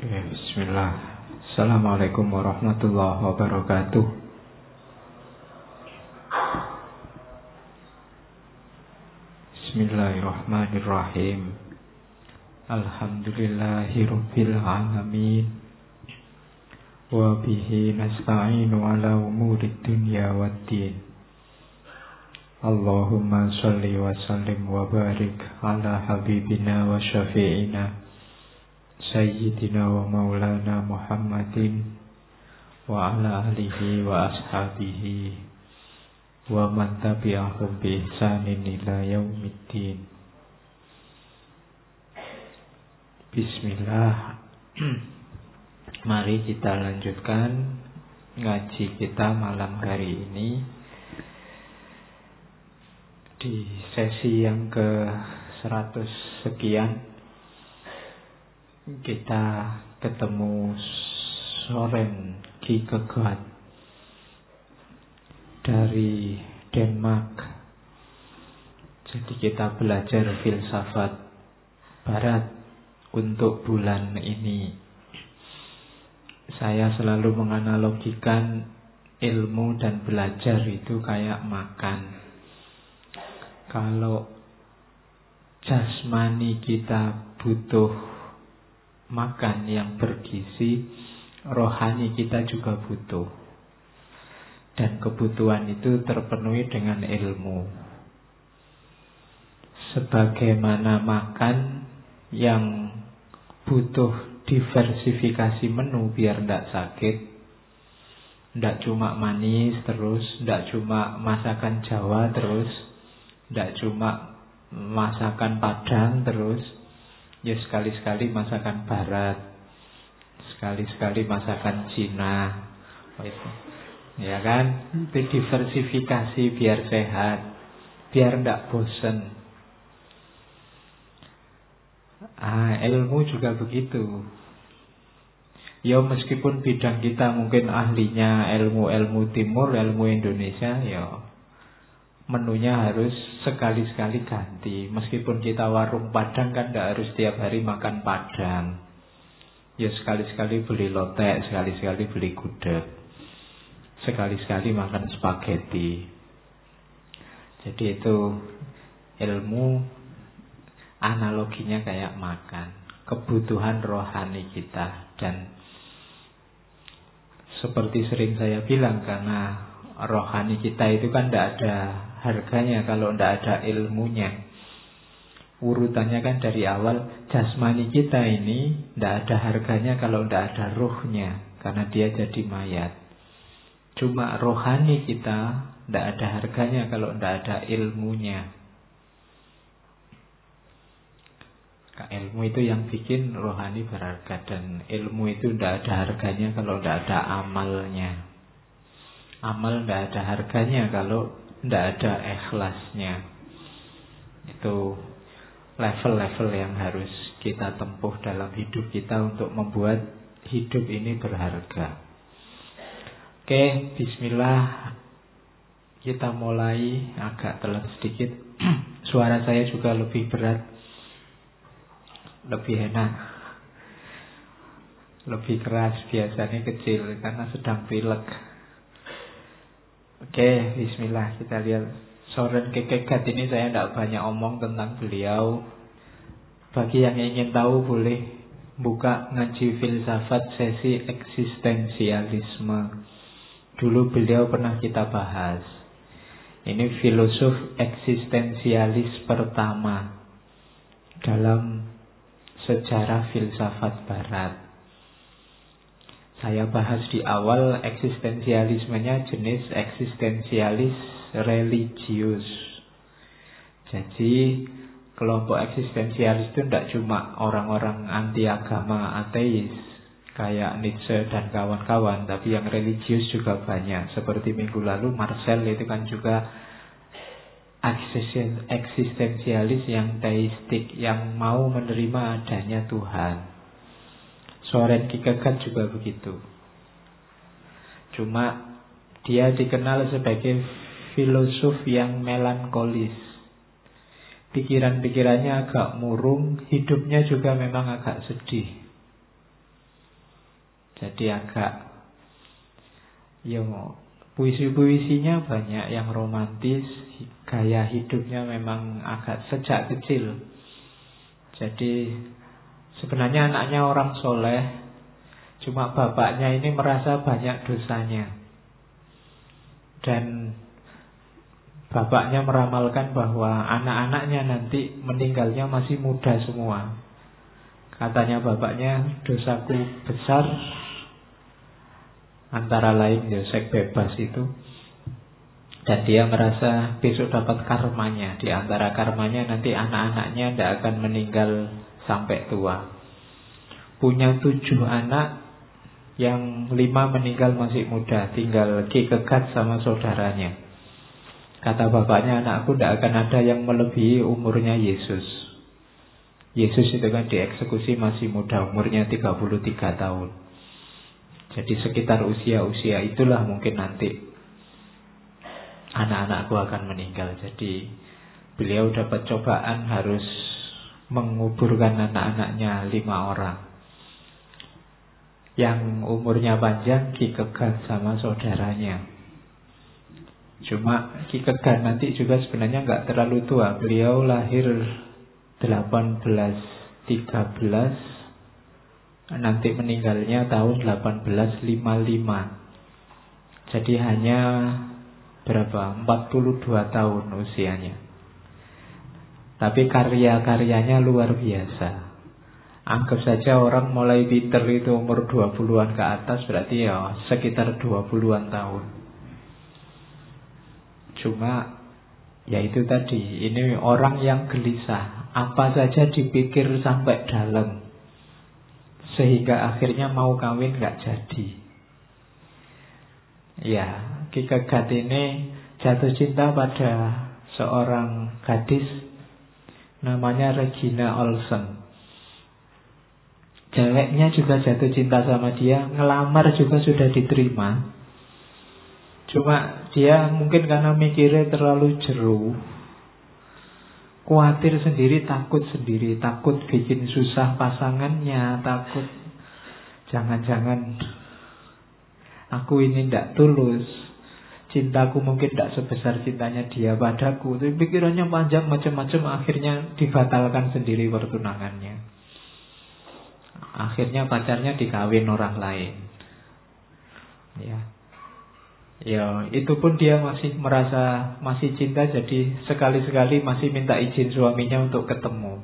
Oke, bismillah. Assalamualaikum warahmatullahi wabarakatuh. Bismillahirrahmanirrahim. Alhamdulillahirabbil alamin. Wa bihi nasta'inu ala umurid dunya waddin. Allahumma shalli wa sallim wa barik ala habibina wa syafi'ina Sayyidina wa maulana Muhammadin wa ala alihi wa ashabihi wa man tabi'ahum bi ihsanin ila yaumiddin. Bismillah. Mari kita lanjutkan ngaji kita malam hari ini di sesi yang ke-100 sekian. Kita ketemu Soren Kierkegaard dari Denmark. Jadi kita belajar filsafat barat untuk bulan ini. Saya selalu menganalogikan ilmu dan belajar itu kayak makan. Kalau jasmani kita butuh makan yang bergizi, rohani kita juga butuh. Dan kebutuhan itu terpenuhi dengan ilmu. Sebagaimana makan yang butuh diversifikasi menu biar tidak sakit, tidak cuma manis terus, tidak cuma masakan Jawa terus, tidak cuma masakan Padang terus, ya sekali-sekali masakan Barat, sekali-sekali masakan Cina, itu, ya kan? Itu diversifikasi biar sehat, biar tidak bosen. Ilmu juga begitu. Ya meskipun bidang kita mungkin ahlinya ilmu timur, ilmu Indonesia, ya menunya harus sekali-sekali ganti. Meskipun kita warung Padang kan tidak harus tiap hari makan Padang. Ya sekali-sekali beli lotek, sekali-sekali beli gudeg, sekali-sekali makan spaghetti. Jadi itu ilmu analoginya kayak makan, kebutuhan rohani kita. Dan seperti sering saya bilang, karena rohani kita itu kan tidak ada harganya kalau tidak ada ilmunya. Urutannya kan dari awal, jasmani kita ini tidak ada harganya kalau tidak ada ruhnya, karena dia jadi mayat. Cuma rohani kita tidak ada harganya kalau tidak ada ilmunya. Ilmu itu yang bikin rohani berharga, dan ilmu itu tidak ada harganya kalau tidak ada amalnya. Amal tidak ada harganya kalau tidak ada ikhlasnya. Itu level-level yang harus kita tempuh dalam hidup kita untuk membuat hidup ini berharga. Oke, bismillah. Kita mulai. Agak telat sedikit. Suara saya juga lebih berat, lebih enak, lebih keras. Biasanya kecil karena sedang pilek. Oke, bismillah, kita lihat Soren Kierkegaard ini. Saya tidak banyak omong tentang beliau. Bagi yang ingin tahu boleh buka ngaji filsafat sesi eksistensialisme. Dulu beliau pernah kita bahas. Ini filosof eksistensialis pertama dalam sejarah filsafat barat. Saya bahas di awal eksistensialismenya jenis eksistensialis religius. Jadi kelompok eksistensialis itu tidak cuma orang-orang anti agama, ateis kayak Nietzsche dan kawan-kawan, tapi yang religius juga banyak. Seperti minggu lalu Marcel itu kan juga eksistensialis yang teistik, yang mau menerima adanya Tuhan. Soren Kierkegaard juga begitu. Cuma dia dikenal sebagai filosof yang melankolis. Pikiran-pikirannya agak murung, hidupnya juga memang agak sedih. Jadi agak, ya puisi-puisinya banyak yang romantis, gaya hidupnya memang agak sejak kecil. Jadi sebenarnya anaknya orang soleh, cuma bapaknya ini merasa banyak dosanya. Dan bapaknya meramalkan bahwa anak-anaknya nanti meninggalnya masih muda semua. Katanya bapaknya, dosaku besar, antara lain ya seks bebas itu. Dan dia merasa besok dapat karmanya. Di antara karmanya nanti anak-anaknya tidak akan meninggal sampai tua. Punya 7 anak, yang 5 meninggal masih muda, tinggal Ki Kegat sama saudaranya. Kata bapaknya, anakku tidak akan ada yang melebihi umurnya Yesus. Yesus itu kan dieksekusi masih muda, umurnya 33 tahun. Jadi sekitar usia-usia itulah mungkin nanti anak-anakku akan meninggal. Jadi beliau dapat cobaan harus menguburkan anak-anaknya 5 orang. Yang umurnya panjang Ki Kegat sama saudaranya. Cuma Ki Kegat nanti juga sebenarnya nggak terlalu tua. Beliau lahir 1813, nanti meninggalnya tahun 1855. Jadi hanya berapa? 42 tahun usianya. Tapi karya-karyanya luar biasa. Anggap saja orang mulai pinter itu umur 20-an ke atas, berarti ya sekitar 20-an tahun. Cuma ya itu tadi, ini orang yang gelisah, apa saja dipikir sampai dalam, sehingga akhirnya mau kawin gak jadi. Ya, Ki Kegat ini jatuh cinta pada seorang gadis namanya Regina Olsen. Ceweknya juga jatuh cinta sama dia, ngelamar juga sudah diterima. Cuma dia mungkin karena mikirnya terlalu jero, khawatir sendiri, takut bikin susah pasangannya, takut jangan-jangan aku ini tidak tulus, cintaku mungkin tidak sebesar cintanya dia padaku. Tapi pikirannya panjang macam-macam, akhirnya dibatalkan sendiri pertunangannya. Akhirnya pacarnya dikawin orang lain. Ya, itu pun dia masih merasa masih cinta, jadi sekali-sekali masih minta izin suaminya untuk ketemu.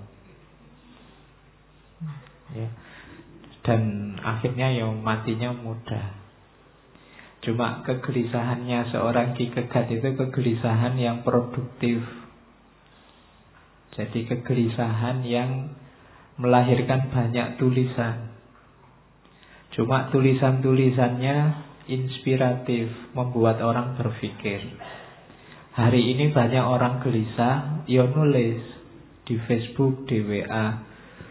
Ya. Dan akhirnya ya matinya muda. Cuma kegelisahannya seorang Ki Kegat itu kegelisahan yang produktif. Jadi kegelisahan yang melahirkan banyak tulisan. Cuma tulisan-tulisannya inspiratif, membuat orang berpikir. Hari ini banyak orang gelisah, ya nulis di Facebook, di WA.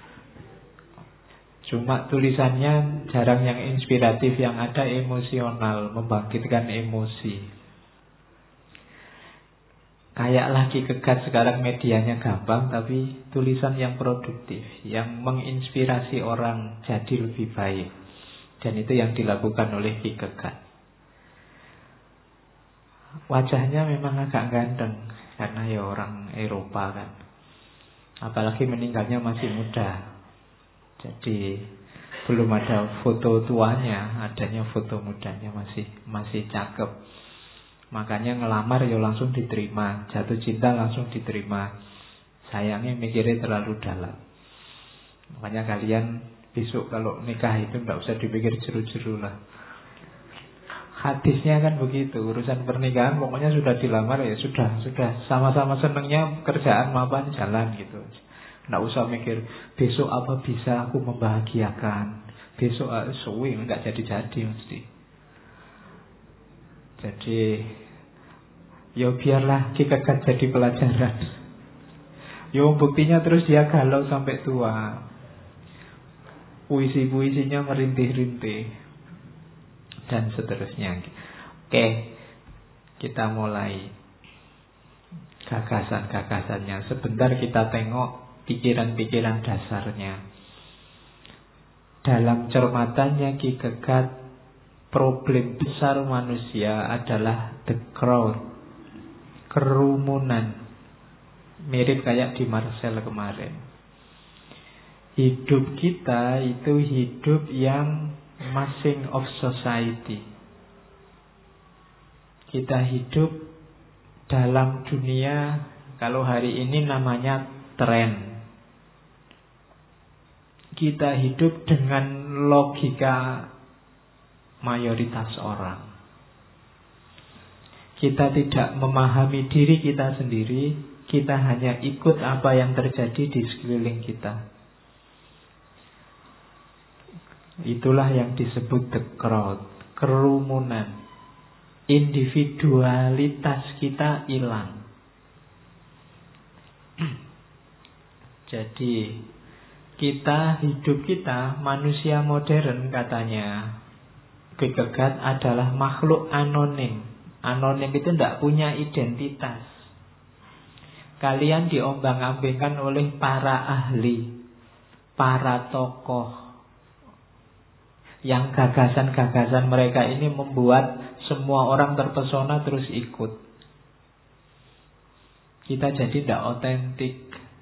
Cuma tulisannya jarang yang inspiratif, yang ada emosional, membangkitkan emosi. Kayak lagi Kegat sekarang medianya gampang, tapi tulisan yang produktif, yang menginspirasi orang jadi lebih baik. Dan itu yang dilakukan oleh Ki Kegat. Wajahnya memang agak ganteng, karena ya orang Eropa kan. Apalagi meninggalnya masih muda. Jadi belum ada foto tuanya, adanya foto mudanya, masih cakep. Makanya ngelamar ya langsung diterima, jatuh cinta langsung diterima. Sayangnya mikirnya terlalu dalam. Makanya kalian besok kalau nikah itu tidak usah dipikir jeru-jeru lah. Hadisnya kan begitu, urusan pernikahan pokoknya sudah dilamar ya sudah sama-sama senengnya kerjaan mapan jalan gitu. Tidak usah mikir besok apa bisa aku membahagiakan, besok suwi nggak jadi mesti. Jadi ya biarlah Ki Kegat jadi pelajaran. Ya buktinya terus dia galau sampai tua. Puisi-puisinya merintih-rintih dan seterusnya. Oke, kita mulai gagasan-gagasannya. Sebentar kita tengok pikiran-pikiran dasarnya. Dalam cermatannya Ki Kegat, problem besar manusia adalah the crowd, kerumunan. Mirip kayak di Marcel kemarin. Hidup kita itu hidup yang massing of society. Kita hidup dalam dunia, kalau hari ini namanya tren. Kita hidup dengan logika mayoritas orang. Kita tidak memahami diri kita sendiri, kita hanya ikut apa yang terjadi di sekeliling kita. Itulah yang disebut the crowd, kerumunan. Individualitas kita hilang. Jadi hidup kita, manusia modern katanya Ki Kegat, adalah makhluk anonim. Anonim itu tidak punya identitas. Kalian diombang-ambingkan oleh para ahli, para tokoh, yang gagasan-gagasan mereka ini membuat semua orang terpesona terus ikut. Kita jadi tidak otentik.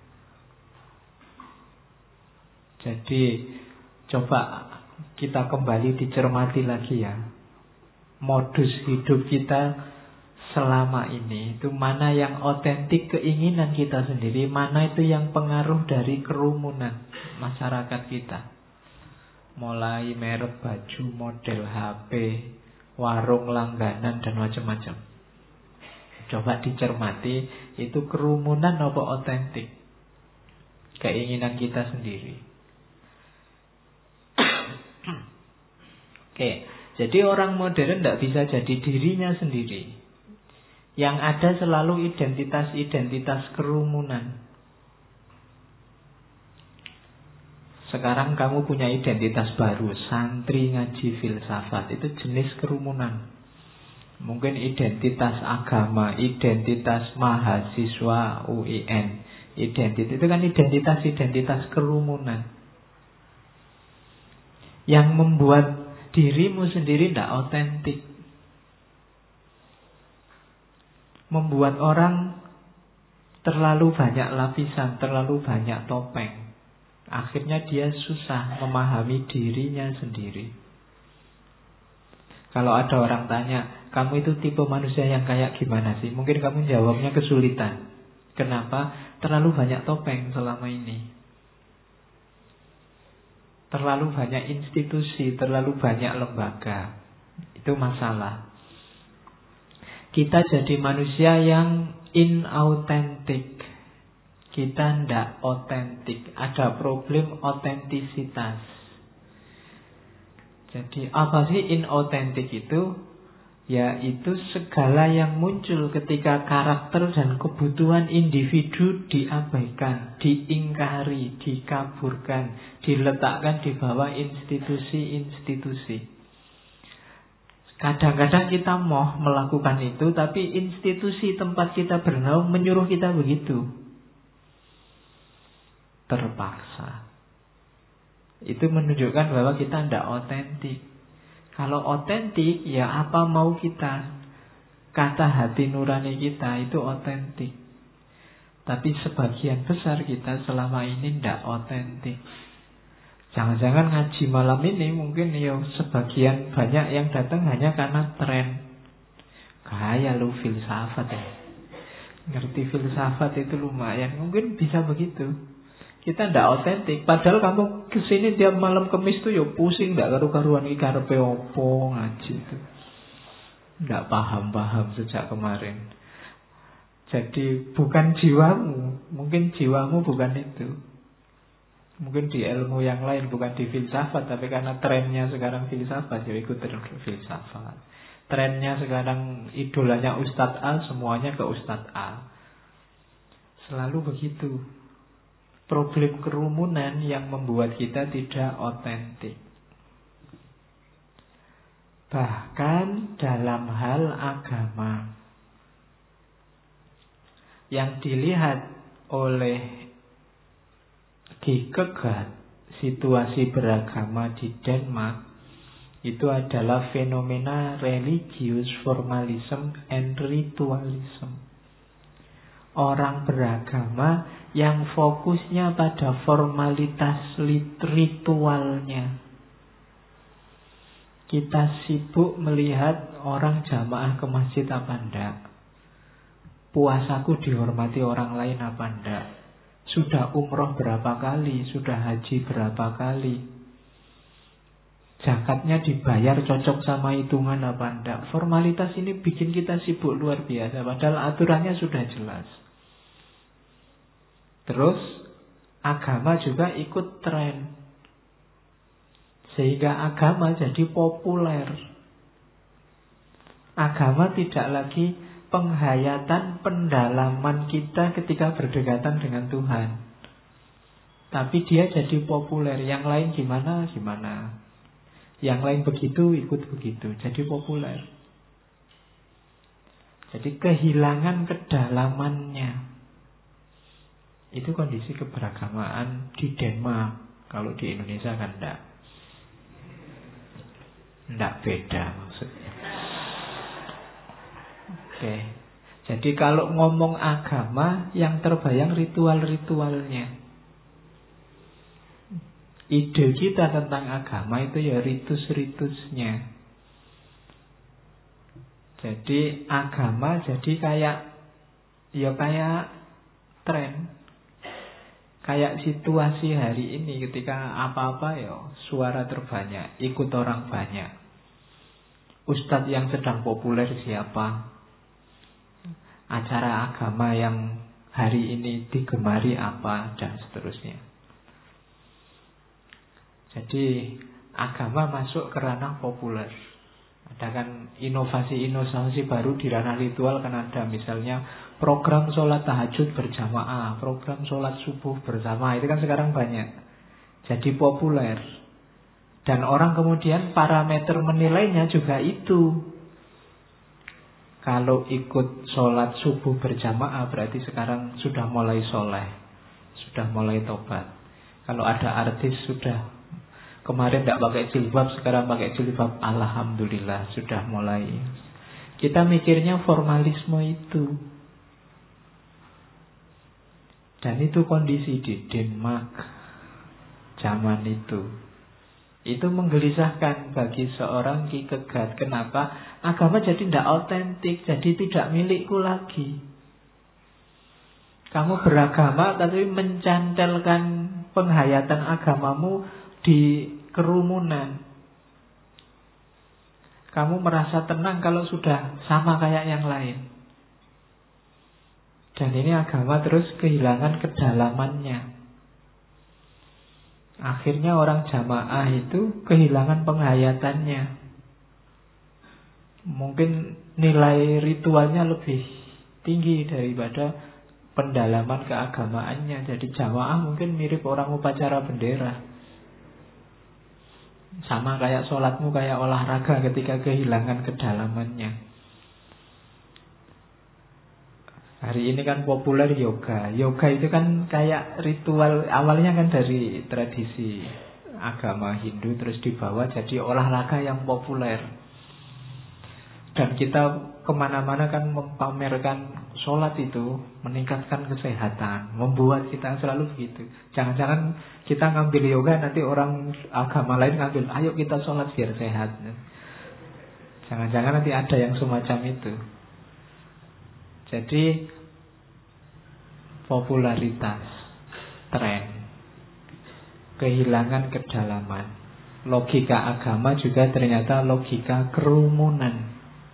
Jadi coba kita kembali dicermati lagi ya. Modus hidup kita selama ini itu mana yang otentik keinginan kita sendiri, mana itu yang pengaruh dari kerumunan masyarakat kita. Mulai merek baju, model HP, warung langganan dan macam-macam. Coba dicermati, itu kerumunan apa otentik keinginan kita sendiri. Oke, jadi orang modern tidak bisa jadi dirinya sendiri. Yang ada selalu identitas-identitas kerumunan. Sekarang kamu punya identitas baru, santri ngaji filsafat, itu jenis kerumunan. Mungkin identitas agama, identitas mahasiswa UIN, identitas itu kan identitas kerumunan. Yang membuat dirimu sendiri tidak otentik. Membuat orang terlalu banyak lapisan, terlalu banyak topeng. Akhirnya dia susah memahami dirinya sendiri. Kalau ada orang tanya, kamu itu tipe manusia yang kayak gimana sih? Mungkin kamu jawabnya kesulitan. Kenapa? Terlalu banyak topeng selama ini. Terlalu banyak institusi, terlalu banyak lembaga. Itu masalah. Kita jadi manusia yang inauthentic. Kita tidak otentik. Ada problem otentisitas. Jadi apa sih inauthentic itu? Yaitu segala yang muncul ketika karakter dan kebutuhan individu diabaikan, diingkari, dikaburkan, diletakkan di bawah institusi-institusi. Kadang-kadang kita mau melakukan itu, tapi institusi tempat kita bernaung menyuruh kita begitu. Terpaksa. Itu menunjukkan bahwa kita tidak otentik. Kalau otentik, ya apa mau kita. Kata hati nurani kita itu otentik. Tapi sebagian besar kita selama ini tidak otentik. Jangan-jangan ngaji malam ini mungkin ya sebagian banyak yang datang hanya karena tren. Gaya lu filsafat ya. Ngerti filsafat itu lumayan. Mungkin bisa begitu. Kita tidak otentik. Padahal kamu kesini tiap malam Kemis tuh ya pusing, tidak karu-karuan iki karepe opo ngaji itu. Tidak paham-paham sejak kemarin. Jadi bukan jiwamu. Mungkin jiwamu bukan itu. Mungkin di ilmu yang lain, bukan di filsafat. Tapi karena trennya sekarang filsafat, ya ikut tren filsafat. Trennya sekarang idolanya Ustadz A, semuanya ke Ustadz A. Selalu begitu. Problem kerumunan yang membuat kita tidak otentik. Bahkan dalam hal agama, yang dilihat oleh Ki Kegat situasi beragama di Denmark itu adalah fenomena religious formalism and ritualism. Orang beragama yang fokusnya pada formalitas ritualnya. Kita sibuk melihat orang jamaah ke masjid apa enggak, puasaku dihormati orang lain apa enggak, sudah umroh berapa kali, sudah haji berapa kali, zakatnya dibayar cocok sama hitungan apa enggak. Formalitas ini bikin kita sibuk luar biasa, padahal aturannya sudah jelas. Terus agama juga ikut tren, sehingga agama jadi populer. Agama tidak lagi penghayatan, pendalaman kita ketika berdekatan dengan Tuhan, tapi dia jadi populer. Yang lain gimana, gimana. Yang lain begitu, ikut begitu. Jadi populer. Jadi kehilangan kedalamannya. Itu kondisi keberagamaan di Denmark. Kalau di Indonesia kan enggak. Tidak beda maksudnya. Oke. Jadi kalau ngomong agama, yang terbayang ritual-ritualnya. Ide kita tentang agama itu ya ritus-ritusnya. Jadi agama jadi kayak tren. Kayak situasi hari ini ketika apa-apa ya suara terbanyak, ikut orang banyak. Ustadz yang sedang populer siapa? Acara agama yang hari ini digemari apa? Dan seterusnya. Jadi agama masuk ke ranah populer. Ada kan inovasi-inovasi baru di ranah ritual kan ada. Misalnya program sholat tahajud berjamaah, program sholat subuh bersama. Itu kan sekarang banyak. Jadi populer. Dan orang kemudian parameter menilainya juga itu. Kalau ikut sholat subuh berjamaah berarti sekarang sudah mulai soleh, sudah mulai tobat. Kalau ada artis sudah kemarin tidak pakai jilbab, sekarang pakai jilbab, alhamdulillah sudah mulai. Kita mikirnya formalisme itu. Dan itu kondisi di Denmark zaman itu. Itu menggelisahkan bagi seorang Ki Kegat. Kenapa? Agama jadi tidak autentik, jadi tidak milikku lagi. Kamu beragama tapi mencantelkan penghayatan agamamu di kerumunan. Kamu merasa tenang kalau sudah sama kayak yang lain. Dan ini agama terus kehilangan kedalamannya. Akhirnya orang jamaah itu kehilangan penghayatannya. Mungkin nilai ritualnya lebih tinggi daripada pendalaman keagamaannya. Jadi jamaah mungkin mirip orang upacara bendera. Sama kayak sholatmu, kayak olahraga ketika kehilangan kedalamannya. Hari ini kan populer yoga. Yoga itu kan kayak ritual. Awalnya kan dari tradisi agama Hindu, terus dibawa jadi olahraga yang populer. Dan kita kemana-mana kan mempamerkan sholat itu meningkatkan kesehatan, membuat kita selalu begitu. Jangan-jangan kita ngambil yoga, nanti orang agama lain ngambil, ayo kita sholat biar sehat. Jangan-jangan nanti ada yang semacam itu. Jadi popularitas, tren, kehilangan kedalaman. Logika agama juga ternyata logika kerumunan.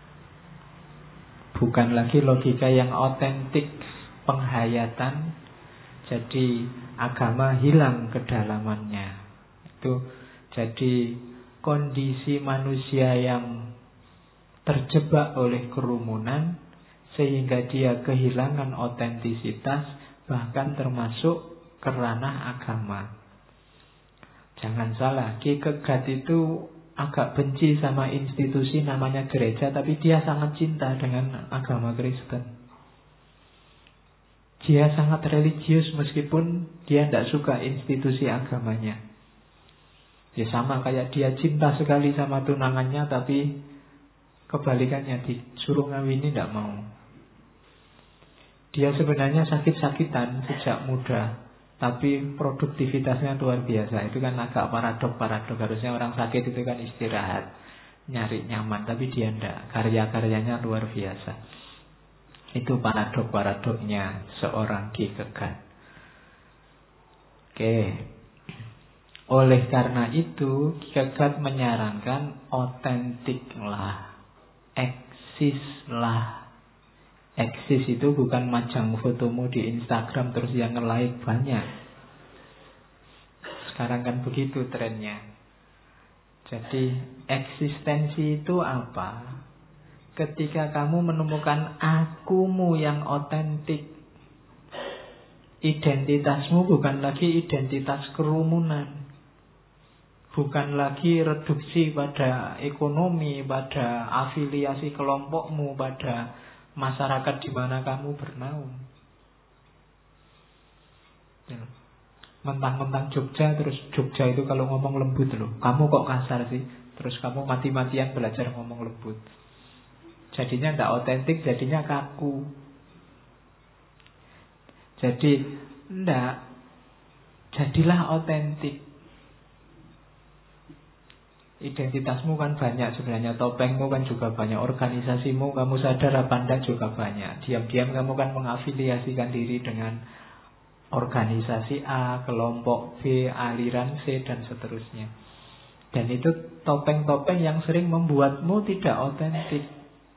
Bukan lagi logika yang otentik, penghayatan. Jadi agama hilang kedalamannya. Itu jadi kondisi manusia yang terjebak oleh kerumunan, sehingga dia kehilangan otentisitas, bahkan termasuk ke ranah agama. Jangan salah, Ki Kegat itu agak benci sama institusi namanya gereja, tapi dia sangat cinta dengan agama Kristen. Dia sangat religius meskipun dia tidak suka institusi agamanya. Ya sama kayak dia cinta sekali sama tunangannya, tapi kebalikannya disuruh ngawini tidak mau. Dia sebenarnya sakit-sakitan sejak muda, tapi produktivitasnya luar biasa. Itu kan agak paradok. Harusnya orang sakit itu kan istirahat, nyari nyaman, tapi dia tidak. Karya-karyanya luar biasa. Itu paradok-paradoknya seorang Kierkegaard. Oke. Oleh karena itu, Kierkegaard menyarankan otentiklah, eksislah. Eksis itu bukan majang fotomu di Instagram terus yang nge-like banyak. Sekarang kan begitu trennya. Jadi eksistensi itu apa? Ketika kamu menemukan akumu yang otentik. Identitasmu bukan lagi identitas kerumunan. Bukan lagi reduksi pada ekonomi, pada afiliasi kelompokmu, pada masyarakat di mana kamu bernaung. Mentang-mentang Jogja, terus Jogja itu kalau ngomong lembut loh. Kamu kok kasar sih? Terus kamu mati-matian belajar ngomong lembut. Jadinya tidak otentik, jadinya kaku. Jadi tidak, jadilah otentik. Identitasmu kan banyak sebenarnya, topengmu kan juga banyak, organisasimu kamu sadar apa enggak juga banyak. Diam-diam kamu kan mengafiliasikan diri dengan organisasi A, kelompok B, aliran C, dan seterusnya. Dan itu topeng-topeng yang sering membuatmu tidak otentik.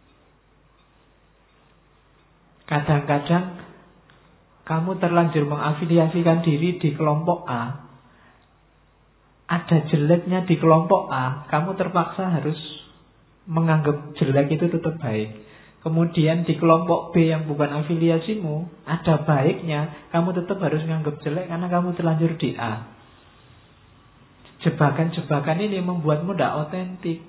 Kadang-kadang kamu terlanjur mengafiliasikan diri di kelompok A, ada jeleknya di kelompok A, kamu terpaksa harus menganggap jelek itu tetap baik. Kemudian di kelompok B yang bukan afiliasimu, ada baiknya, kamu tetap harus menganggap jelek karena kamu terlanjur di A. Jebakan-jebakan ini membuatmu tidak otentik.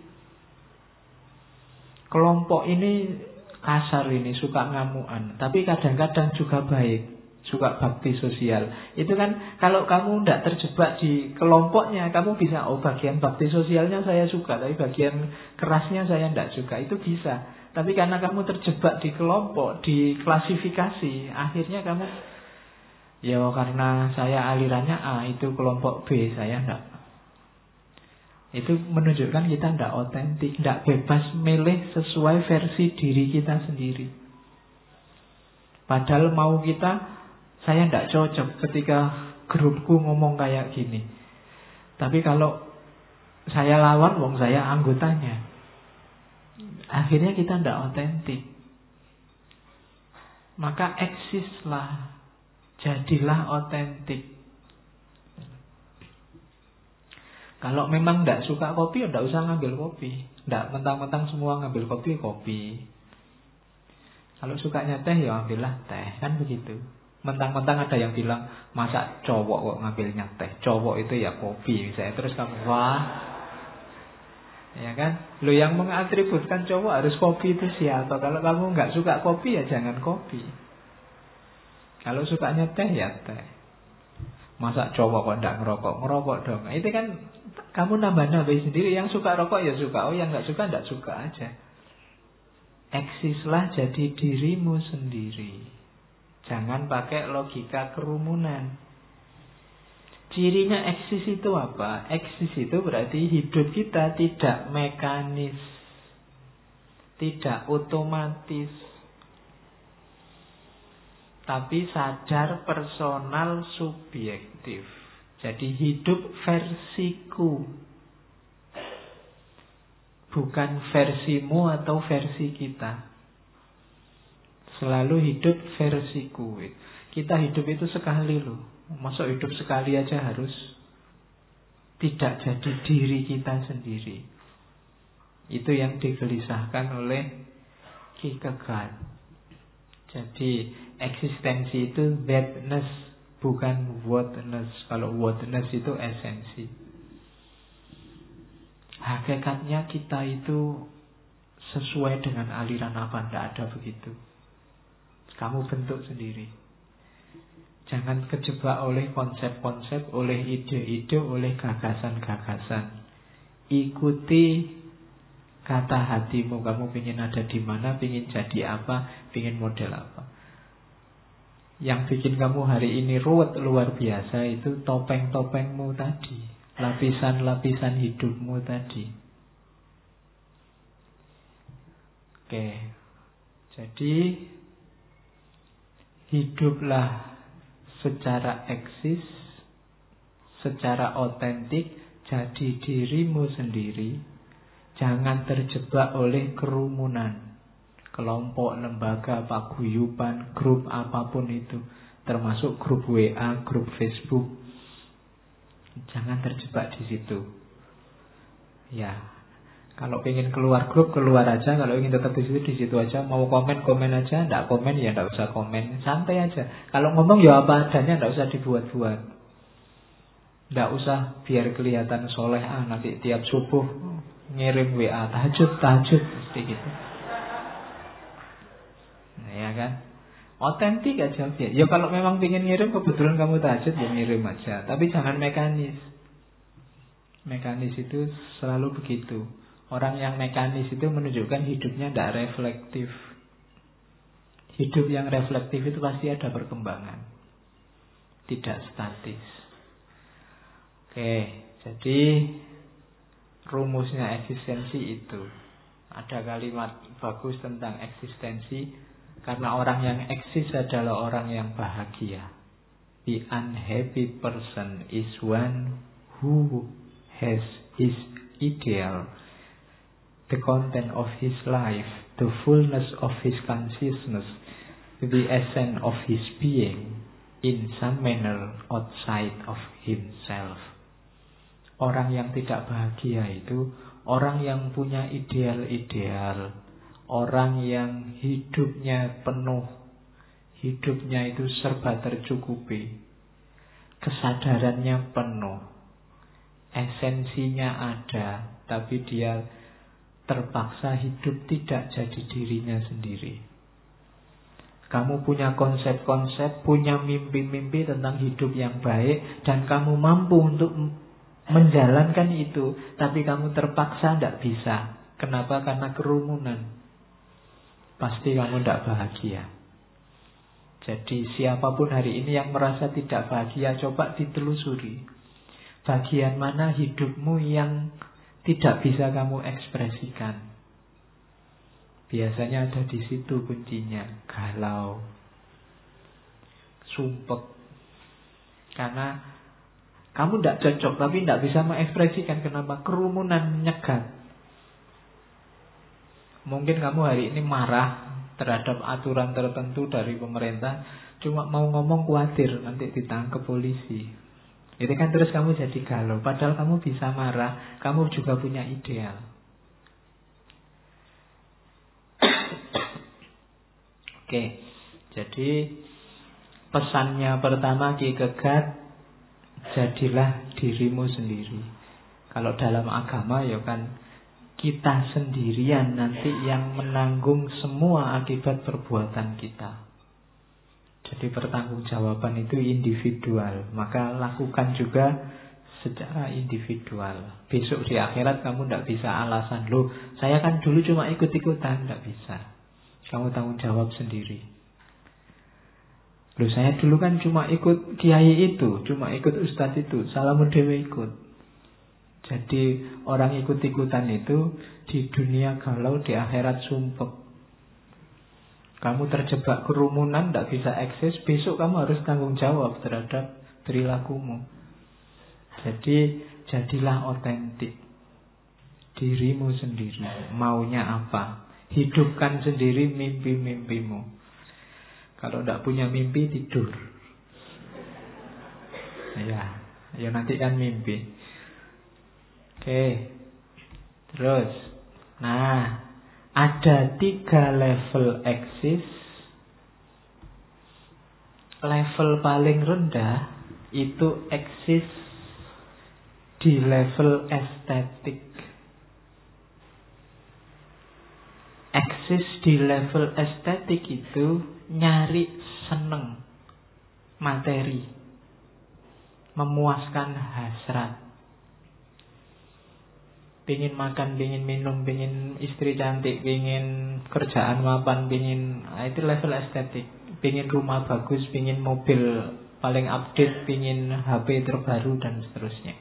Kelompok ini kasar, ini suka ngamuan, tapi kadang-kadang juga baik, suka bakti sosial. Itu kan kalau kamu tidak terjebak di kelompoknya, kamu bisa, oh bagian bakti sosialnya saya suka, tapi bagian kerasnya saya tidak suka. Itu bisa. Tapi karena kamu terjebak di kelompok, di klasifikasi, akhirnya kamu, ya karena saya alirannya A, itu kelompok B, saya tidak. Itu menunjukkan kita tidak otentik, tidak bebas milih sesuai versi diri kita sendiri. Padahal mau kita, saya tidak cocok ketika grupku ngomong kayak gini. Tapi kalau saya lawan, wong saya anggotanya, akhirnya kita tidak otentik. Maka eksislah, jadilah otentik. Kalau memang tidak suka kopi, tidak usah ngambil kopi. Tidak mentang-mentang semua ngambil kopi. Kalau sukanya teh, ya ambillah teh. Kan begitu. Mentang-mentang ada yang bilang, masa cowok kok ngambilnya teh, cowok itu ya kopi misalnya. Terus kamu, wah, ya kan? Lo yang mengatributkan cowok harus kopi itu siapa? Kalau kamu nggak suka kopi, ya jangan kopi. Kalau sukanya teh, ya teh. Masa cowok kok nggak ngerokok? Ngerokok dong. Itu kan kamu nambah-nambah sendiri. Yang suka rokok ya suka, oh yang nggak suka nggak suka aja. Eksislah jadi dirimu sendiri. Jangan pakai logika kerumunan. Cirinya eksis itu apa? Eksis itu berarti hidup kita tidak mekanis, tidak otomatis, tapi sadar, personal, subjektif. Jadi hidup versiku, bukan versimu atau versi kita. Selalu hidup versiku. Kita hidup itu sekali loh. Masa hidup sekali aja harus tidak jadi diri kita sendiri. Itu yang digelisahkan oleh Kierkegaard. Jadi eksistensi itu thatness, bukan whatness. Kalau whatness itu esensi. Hakikatnya kita itu sesuai dengan aliran apa, tidak ada begitu. Kamu bentuk sendiri. Jangan kejebak oleh konsep-konsep, oleh ide-ide, oleh gagasan-gagasan. Ikuti kata hatimu. Kamu ingin ada di mana, ingin jadi apa, ingin model apa. Yang bikin kamu hari ini ruwet luar biasa itu topeng-topengmu tadi, lapisan-lapisan hidupmu tadi. Oke, jadi hiduplah secara eksis, secara otentik, jadi dirimu sendiri. Jangan terjebak oleh kerumunan, kelompok, lembaga, paguyuban, grup apapun itu, termasuk grup WA, grup Facebook. Jangan terjebak di situ. Ya, kalau ingin keluar grup, keluar aja. Kalau ingin tetap di situ aja. Mau komen, komen aja. Nggak komen, ya nggak usah komen. Santai aja. Kalau ngomong ya apa adanya, nggak usah dibuat-buat. Nggak usah biar kelihatan soleh. Nanti tiap subuh ngirim WA, tahajud, mesti gitu. Nah, ya kan? Otentik aja. Ya kalau memang ingin ngirim, kebetulan kamu tahajud, ya ngirim aja. Tapi jangan mekanis. Mekanis itu selalu begitu. Orang yang mekanis itu menunjukkan hidupnya tidak reflektif. Hidup yang reflektif itu pasti ada perkembangan, tidak statis. Oke, jadi rumusnya eksistensi itu. Ada kalimat bagus tentang eksistensi. Karena orang yang eksis adalah orang yang bahagia. The unhappy person is one who has his ideal, the content of his life, the fullness of his consciousness, the essence of his being in some manner outside of himself. Orang yang tidak bahagia itu orang yang punya ideal-ideal, orang yang hidupnya penuh, hidupnya itu serba tercukupi, kesadarannya penuh, esensinya ada, tapi dia terpaksa hidup tidak jadi dirinya sendiri. Kamu punya konsep-konsep, punya mimpi-mimpi tentang hidup yang baik, dan kamu mampu untuk menjalankan itu, tapi kamu terpaksa tidak bisa. Kenapa? Karena kerumunan. Pasti kamu tidak bahagia. Jadi siapapun hari ini yang merasa tidak bahagia, coba ditelusuri. Bagian mana hidupmu yang tidak bisa kamu ekspresikan? Biasanya ada di situ kuncinya. Galau, sumpek. Karena kamu tidak cocok, tapi tidak bisa mengekspresikan. Kenapa? Kerumunan menyegat. Mungkin kamu hari ini marah terhadap aturan tertentu dari pemerintah, cuma mau ngomong khawatir nanti ditangkap polisi. Itu kan terus kamu jadi galau. Padahal kamu bisa marah, kamu juga punya ideal. Oke, jadi pesannya pertama Ki Kegat, jadilah dirimu sendiri. Kalau dalam agama ya kan kita sendirian nanti yang menanggung semua akibat perbuatan kita. Jadi pertanggungjawaban itu individual. Maka lakukan juga secara individual. Besok di akhirat kamu tidak bisa alasan, loh saya kan dulu cuma ikut-ikutan. Tidak bisa. Kamu tanggung jawab sendiri. Loh saya dulu kan cuma ikut kiai itu, cuma ikut ustadz itu, salamu dewe ikut. Jadi orang ikut-ikutan itu di dunia galau, di akhirat sumpek. Kamu terjebak kerumunan, tidak bisa eksis, besok kamu harus tanggung jawab terhadap perilakumu. Jadi jadilah otentik, dirimu sendiri, maunya apa. Hidupkan sendiri mimpi-mimpimu. Kalau tidak punya mimpi, tidur. Ya nanti kan mimpi. Oke. Terus. Nah, ada 3 level eksis. Level paling rendah itu eksis di level estetik. Eksis di level estetik itu nyari seneng. materi, memuaskan hasrat. Pingin makan, pingin minum, pingin istri cantik, pingin kerjaan mapan, pingin, itu level estetik. Pingin rumah bagus, pingin mobil paling update, pingin HP terbaru, dan seterusnya.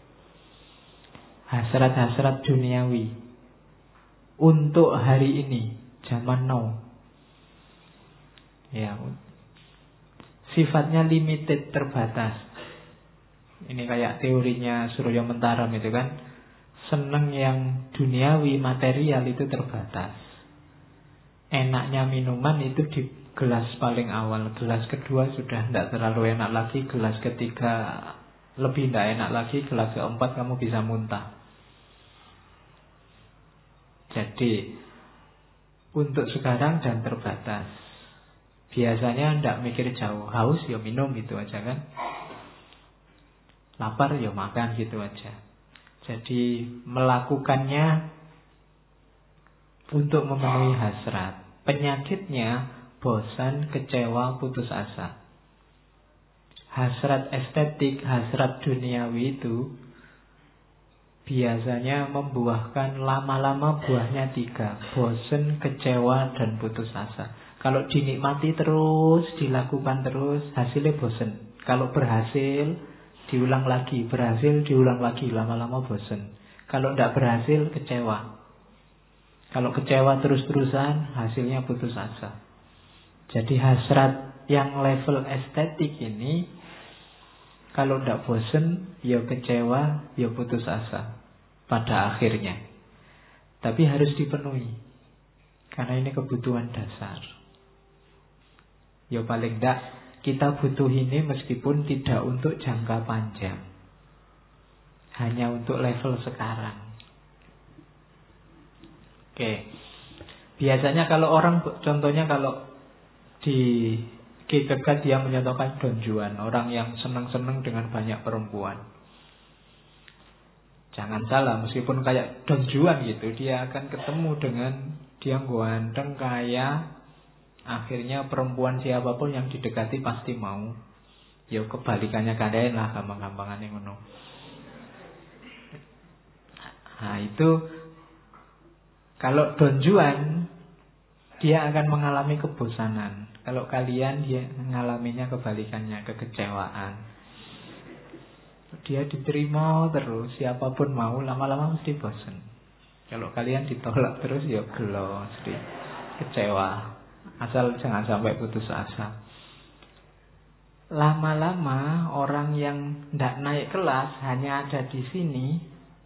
Hasrat-hasrat duniawi untuk hari ini, zaman now. Ya, sifatnya limited, terbatas. Ini kayak teorinya Surya Mentaram itu kan. Seneng yang duniawi, material itu terbatas. Enaknya minuman itu di gelas paling awal. Gelas kedua sudah tidak terlalu enak lagi. Gelas ketiga lebih tidak enak lagi. Gelas keempat kamu bisa muntah. Jadi untuk sekarang dan terbatas. Biasanya tidak mikir jauh. Haus ya minum gitu aja kan. Lapar ya makan gitu aja. Jadi melakukannya untuk memenuhi hasrat. Penyakitnya bosan, kecewa, putus asa. Hasrat estetik, hasrat duniawi itu biasanya membuahkan lama-lama buahnya 3. Bosan, kecewa, dan putus asa. Kalau dinikmati terus, dilakukan terus, hasilnya bosan. Kalau berhasil, diulang lagi, berhasil, diulang lagi, lama-lama bosan. Kalau tidak berhasil, kecewa. Kalau kecewa terus-terusan, hasilnya putus asa. Jadi hasrat yang level estetik ini, kalau tidak bosan, ya kecewa, ya putus asa pada akhirnya. Tapi harus dipenuhi, karena ini kebutuhan dasar. Ya paling tidak kita butuh ini meskipun tidak untuk jangka panjang. Hanya untuk level sekarang. Oke. Biasanya kalau orang, contohnya kalau di Kierkegaard dia menyatakan Don Juan, orang yang senang-senang dengan banyak perempuan. Jangan salah, meskipun kayak Don Juan gitu, dia akan ketemu dengan dia ganteng, kaya. Akhirnya perempuan siapapun yang didekati pasti mau. Ya kebalikannya kadain lah, gampang-gampangan yang ngono. Nah itu kalau Don Juan dia akan mengalami kebosanan. Kalau kalian dia mengalaminya kebalikannya, kekecewaan. Dia diterima terus, siapapun mau, lama-lama mesti bosan. Kalau kalian ditolak terus ya gelo, mesti kecewa. Asal jangan sampai putus asa. Lama-lama orang yang tidak naik kelas hanya ada di sini,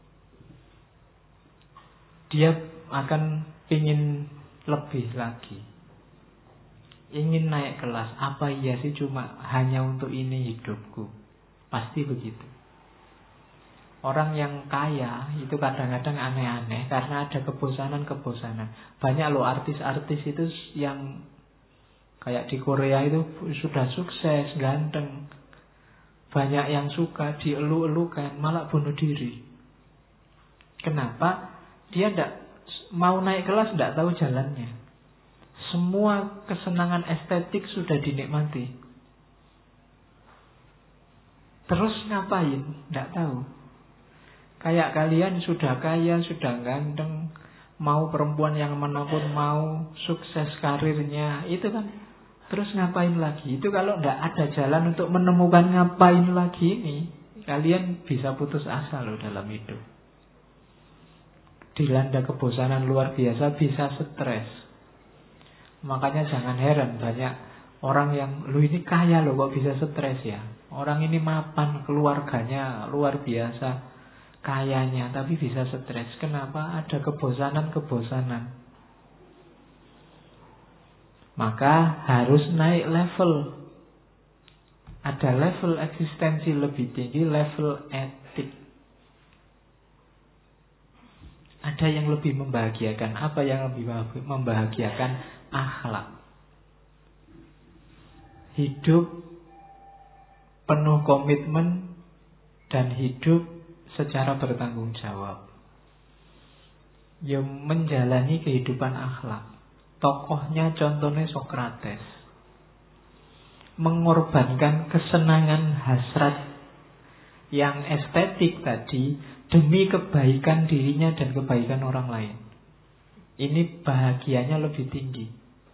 dia akan ingin lebih lagi, ingin naik kelas. Apa iya sih cuma hanya untuk ini hidupku? Pasti begitu. Orang yang kaya itu kadang-kadang aneh-aneh karena ada kebosanan-kebosanan. Banyak loh artis-artis itu yang kayak di Korea itu sudah sukses, ganteng. Banyak yang suka, dielu-elukan, malah bunuh diri. Kenapa? Dia tidak mau naik kelas, tidak tahu jalannya. Semua kesenangan estetik sudah dinikmati. Terus ngapain? Tidak tahu. Kayak kalian sudah kaya, sudah ganteng, mau perempuan yang manapun mau, sukses karirnya, itu kan. Terus ngapain lagi? Itu kalau tidak ada jalan untuk menemukan ngapain lagi ini, kalian bisa putus asa loh dalam hidup. Dilanda kebosanan luar biasa, bisa stres. Makanya jangan heran banyak orang yang, lu ini kaya loh kok bisa stres ya. Orang ini mapan, keluarganya luar biasa kayanya, tapi bisa stres. Kenapa? Ada kebosanan-kebosanan. Maka harus naik level. Ada level eksistensi lebih tinggi, level etik. Ada yang lebih membahagiakan. Apa yang lebih membahagiakan? Akhlak. Hidup penuh komitmen dan hidup secara bertanggung jawab. Yang menjalani kehidupan akhlak. Tokohnya contohnya Sokrates. mengorbankan kesenangan hasrat yang estetik tadi demi kebaikan dirinya dan kebaikan orang lain. Ini bahagianya lebih tinggi.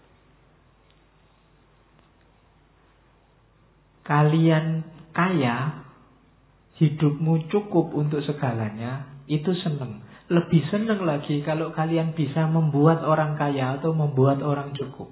Kalian kaya, hidupmu cukup untuk segalanya, itu seneng. Lebih seneng lagi kalau kalian bisa membuat orang kaya atau membuat orang cukup.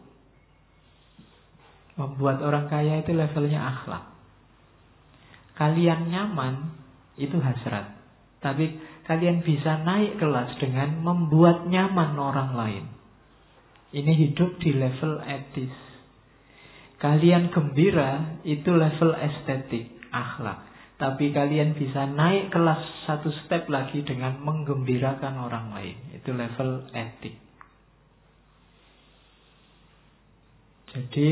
Membuat orang kaya itu levelnya akhlak. Kalian nyaman, itu hasrat. Tapi kalian bisa naik kelas dengan membuat nyaman orang lain. Ini hidup di level etis. Kalian gembira, itu level estetik, akhlak. Tapi kalian bisa naik kelas satu step lagi dengan menggembirakan orang lain. Itu level etik. Jadi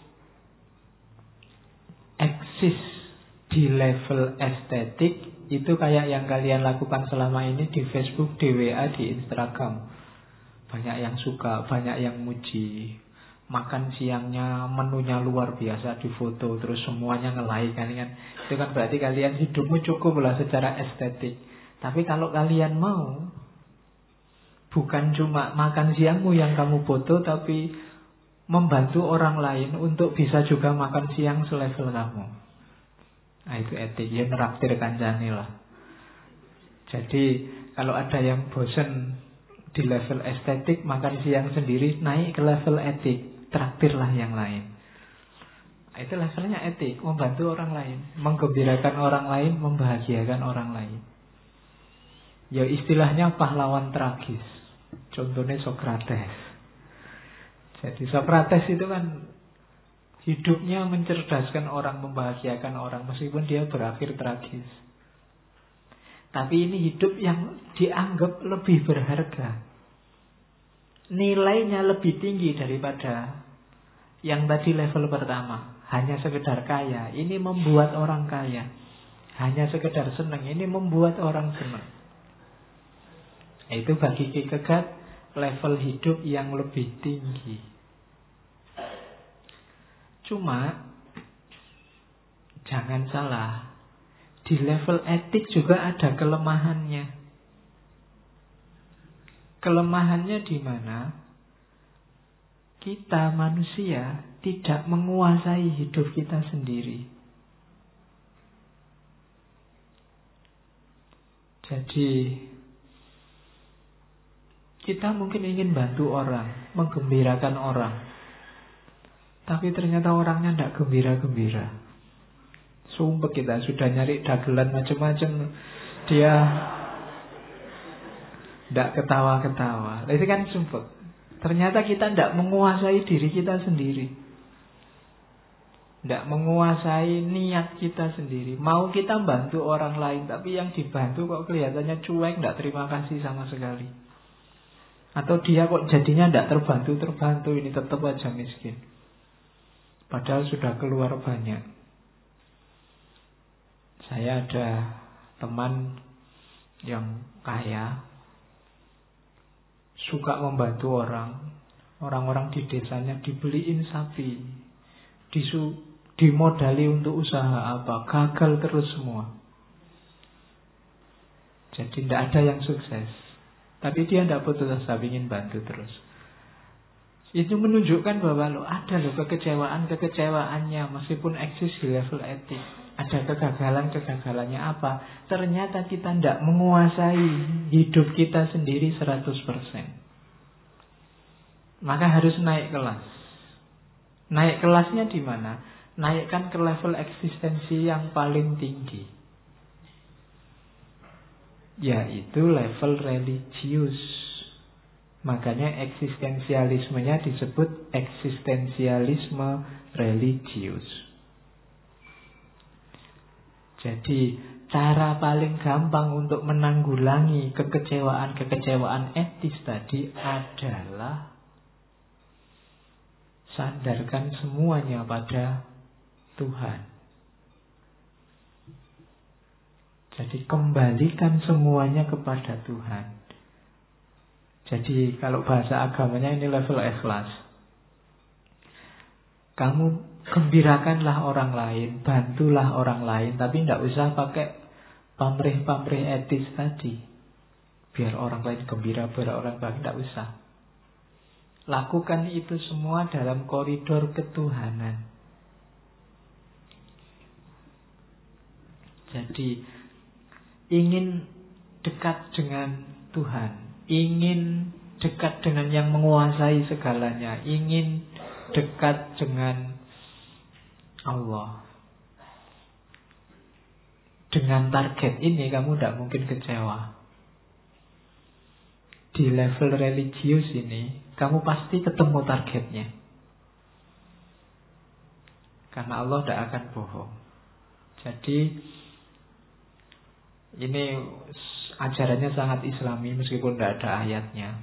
eksis di level estetik itu kayak yang kalian lakukan selama ini di Facebook, di WA, di Instagram. Banyak yang suka, banyak yang muji. Makan siangnya menunya luar biasa di foto, terus semuanya nge-like kan. Itu kan berarti kalian hidupmu cukup lah secara estetik. Tapi kalau kalian mau, bukan cuma makan siangmu yang kamu foto, tapi membantu orang lain untuk bisa juga makan siang selevel kamu. Nah itu etik, ya neraktir kancane lah. Jadi kalau ada yang bosen di level estetik, makan siang sendiri, naik ke level etik, traktirlah yang lain. Nah, itu levelnya etik, membantu orang lain, menggembirakan orang lain, membahagiakan orang lain. Ya istilahnya pahlawan tragis. Contohnya Sokrates. Jadi Sokrates itu kan hidupnya mencerdaskan orang, membahagiakan orang, meskipun dia berakhir tragis. Tapi ini hidup yang dianggap lebih berharga. Nilainya lebih tinggi daripada yang tadi level pertama. Hanya sekedar kaya, ini membuat orang kaya. Hanya sekedar senang, ini membuat orang senang. Itu bagi Kierkegaard level hidup yang lebih tinggi. Cuma jangan salah, di level etik juga ada kelemahannya. Kelemahannya di mana? Kita manusia tidak menguasai hidup kita sendiri. Jadi kita mungkin ingin bantu orang, menggembirakan orang, tapi ternyata orangnya tidak gembira-gembira. Sumpah kita sudah nyari dagelan macam-macam, dia tidak ketawa-ketawa. Itu kan sumpah. Ternyata kita tidak menguasai diri kita sendiri, tidak menguasai niat kita sendiri. Mau kita bantu orang lain, tapi yang dibantu kok kelihatannya cuek, tidak terima kasih sama sekali. Atau dia kok jadinya tidak terbantu, ini tetap aja miskin. Padahal sudah keluar banyak. Saya ada teman yang kaya, suka membantu orang. Orang-orang di desanya dibeliin sapi, dimodali untuk usaha apa, gagal terus semua. Jadi tidak ada yang sukses. Tapi dia tidak putus asa, ingin bantu terus. Itu menunjukkan bahwa ada kekecewaan-kekecewaannya meskipun eksis di level etik. Ada kegagalan-kegagalannya apa? Ternyata kita tidak menguasai hidup kita sendiri 100%. Maka harus naik kelas. Naik kelasnya di mana? Naikkan ke level eksistensi yang paling tinggi, yaitu level religius. Makanya eksistensialismenya disebut eksistensialisme religius. Jadi cara paling gampang untuk menanggulangi kekecewaan-kekecewaan etis tadi adalah sandarkan semuanya pada Tuhan. Jadi kembalikan semuanya kepada Tuhan. Jadi kalau bahasa agamanya ini level ikhlas. Kamu gembirakanlah orang lain, bantulah orang lain, tapi tidak usah pakai pamrih-pamrih etis tadi. Biar orang lain gembira, biar orang lain, tidak usah. Lakukan itu semua dalam koridor ketuhanan. Jadi ingin dekat dengan Tuhan, ingin dekat dengan yang menguasai segalanya, ingin dekat dengan Allah. Dengan target ini kamu tidak mungkin kecewa. Di level religius ini kamu pasti ketemu targetnya. Karena Allah tidak akan bohong. Jadi ini ajarannya sangat Islami meskipun tidak ada ayatnya.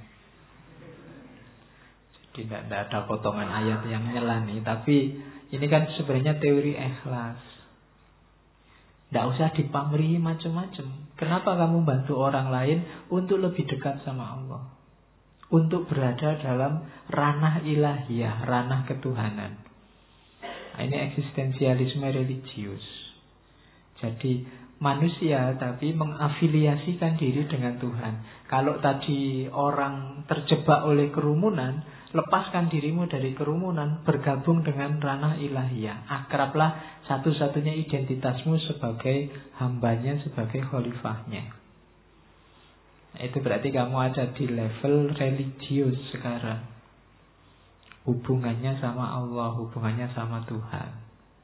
Jadi tidak ada potongan ayat yang nyelani. Tapi ini kan sebenarnya teori ikhlas. Tidak usah dipamrihi macam-macam. Kenapa kamu bantu orang lain? Untuk lebih dekat sama Allah, untuk berada dalam ranah ilahiyah, ranah ketuhanan. Nah, ini eksistensialisme religius. Jadi manusia tapi mengafiliasikan diri dengan Tuhan. Kalau tadi orang terjebak oleh kerumunan, lepaskan dirimu dari kerumunan, bergabung dengan ranah ilahiyah. Akrablah, satu-satunya identitasmu sebagai hambanya, sebagai khalifahnya. Nah, itu berarti kamu ada di level religius sekarang. Hubungannya sama Allah, hubungannya sama Tuhan.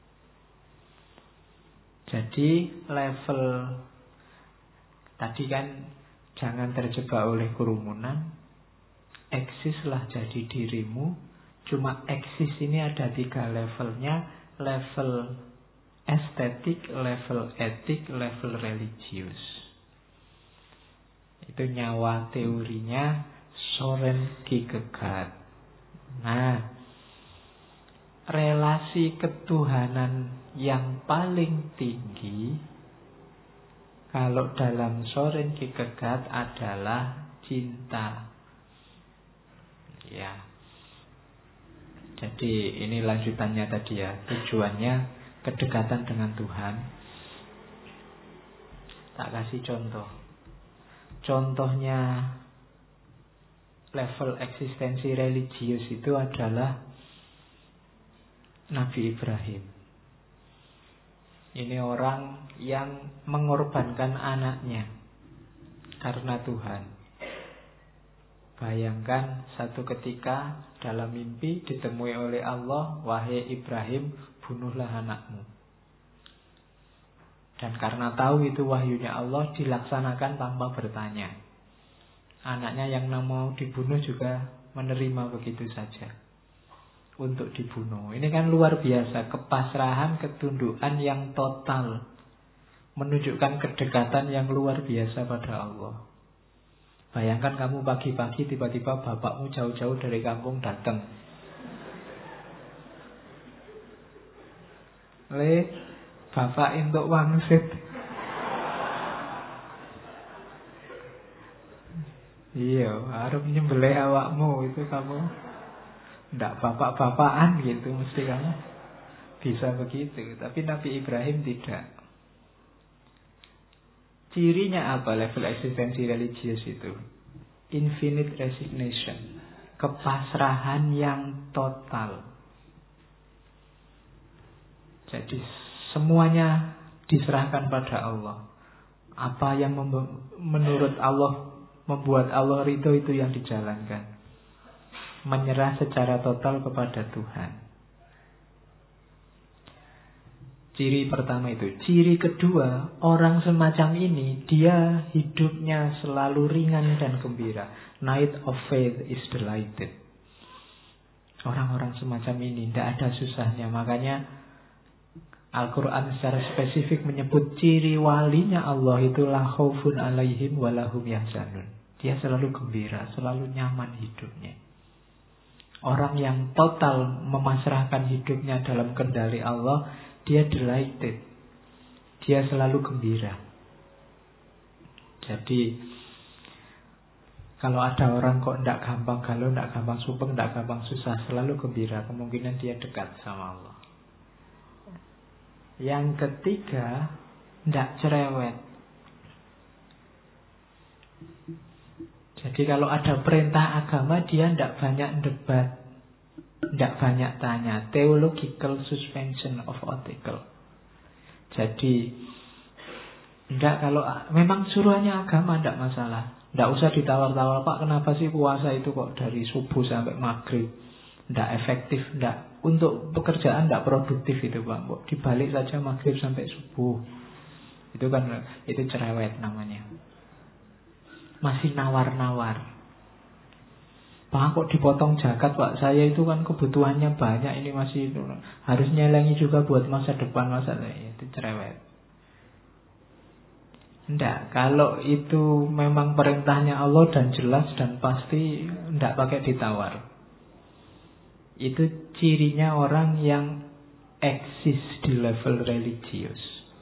Jadi level tadi kan jangan terjebak oleh kerumunan. Eksislah jadi dirimu. Cuma eksis ini ada 3 levelnya. Level estetik, level etik, level religius. Itu nyawa teorinya Soren Kierkegaard. Nah, relasi ketuhanan yang paling tinggi kalau dalam Soren Kierkegaard adalah cinta. Ya. Jadi ini lanjutannya tadi ya. Tujuannya kedekatan dengan Tuhan. Tak kasih contoh. Contohnya level eksistensi religius itu adalah Nabi Ibrahim. Ini orang yang mengorbankan anaknya karena Tuhan. Bayangkan satu ketika dalam mimpi ditemui oleh Allah, wahai Ibrahim, bunuhlah anakmu. Dan karena tahu itu wahyunya Allah, dilaksanakan tanpa bertanya. Anaknya yang mau dibunuh juga menerima begitu saja untuk dibunuh. Ini kan luar biasa, kepasrahan, ketundukan yang total, menunjukkan kedekatan yang luar biasa pada Allah. Bayangkan kamu pagi-pagi tiba-tiba bapakmu jauh-jauh dari kampung datang. Bapak entuk wangsit. Iya, harus nyembelih awakmu itu kamu. Ndak bapak-bapakan gitu mesti kamu bisa begitu. Tapi Nabi Ibrahim tidak. Cirinya apa level eksistensi religius itu? Infinite resignation. Kepasrahan yang total. Jadi semuanya diserahkan pada Allah. Apa yang menurut Allah membuat Allah ridho itu yang dijalankan. Menyerah secara total kepada Tuhan. Ciri pertama itu. Ciri kedua, orang semacam ini dia hidupnya selalu ringan dan gembira. Night of faith is delighted. Orang-orang semacam ini tidak ada susahnya. Makanya Al-Quran secara spesifik menyebut ciri walinya Allah itu la khaufun alaihim wa lahum yahzanun. Dia selalu gembira, selalu nyaman hidupnya. Orang yang total memasrahkan hidupnya dalam kendali Allah, dia delighted. Dia selalu gembira. Jadi kalau ada orang kok tidak gampang galau, tidak gampang sumpeng, tidak gampang susah, selalu gembira, kemungkinan dia dekat sama Allah. Yang ketiga, tidak cerewet. Jadi kalau ada perintah agama, dia tidak banyak debat, tidak banyak tanya. Theological suspension of article. Jadi tidak, kalau memang suruhannya agama tidak masalah. Tidak usah ditawar-tawar, Pak kenapa sih puasa itu kok dari subuh sampai maghrib. Tidak efektif, tidak. Untuk pekerjaan tidak produktif itu Pak. Dibalik saja maghrib sampai subuh. Itu kan, itu cerewet namanya. Masih nawar-nawar. Pak kok dipotong zakat Pak, saya itu kan kebutuhannya banyak, ini masih itu. Harus nyelengi juga buat masa depan, itu cerewet. Tidak, kalau itu memang perintahnya Allah dan jelas dan pasti, tidak pakai ditawar. Itu cirinya orang yang eksis di level religius.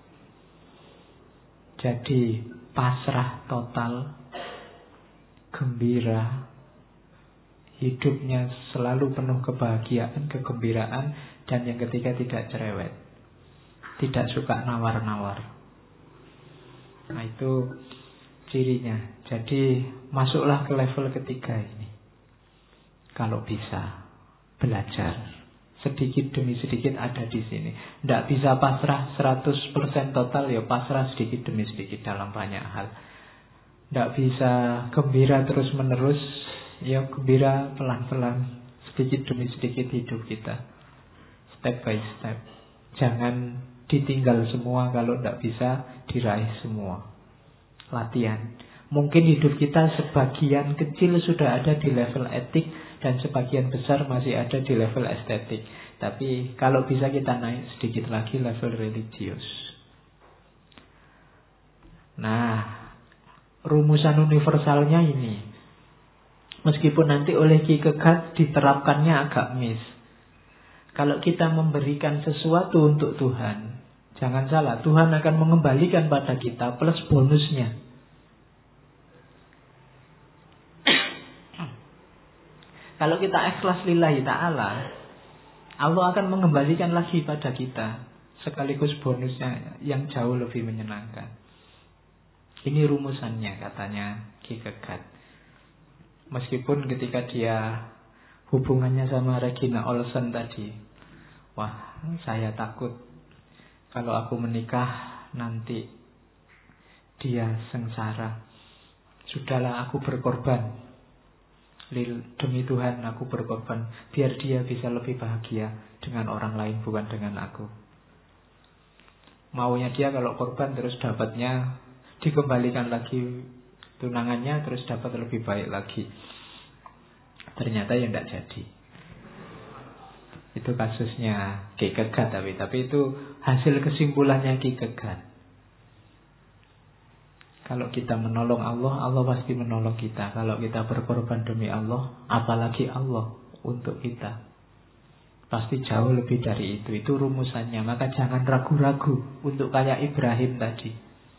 Jadi pasrah total, gembira, hidupnya selalu penuh kebahagiaan, kegembiraan, dan yang ketiga tidak cerewet, tidak suka nawar-nawar. Nah itu cirinya. Jadi masuklah ke level ketiga ini. Kalau bisa belajar sedikit demi sedikit ada di sini. Tidak bisa pasrah 100% total, ya pasrah sedikit demi sedikit dalam banyak hal. Tidak bisa gembira terus menerus, ya gembira pelan-pelan, sedikit demi sedikit hidup kita, step by step. Jangan ditinggal semua kalau tidak bisa diraih semua. Latihan. Mungkin hidup kita sebagian kecil sudah ada di level etik dan sebagian besar masih ada di level estetik. Tapi kalau bisa kita naik sedikit lagi level religius. Nah, rumusan universalnya ini, meskipun nanti oleh Ki Kegat diterapkannya agak miss. Kalau kita memberikan sesuatu untuk Tuhan, jangan salah, Tuhan akan mengembalikan pada kita plus bonusnya. Kalau kita ikhlas lillahi ta'ala, Allah akan mengembalikan lagi pada kita, sekaligus bonusnya yang jauh lebih menyenangkan. Ini rumusannya katanya Ki Kegat. Meskipun ketika dia hubungannya sama Regina Olsen tadi, wah saya takut kalau aku menikah nanti dia sengsara. Sudahlah aku berkorban, demi Tuhan aku berkorban, biar dia bisa lebih bahagia dengan orang lain, bukan dengan aku. Maunya dia kalau korban terus dapatnya dikembalikan lagi tunangannya, terus dapat lebih baik lagi. Ternyata ya tidak jadi. Itu kasusnya Ki Kegat, tapi itu hasil kesimpulannya Ki Kegat. Kalau kita menolong Allah, Allah pasti menolong kita. Kalau kita berkorban demi Allah, apalagi Allah untuk kita, pasti jauh lebih dari itu. Itu rumusannya. Maka jangan ragu-ragu untuk kayak Ibrahim tadi.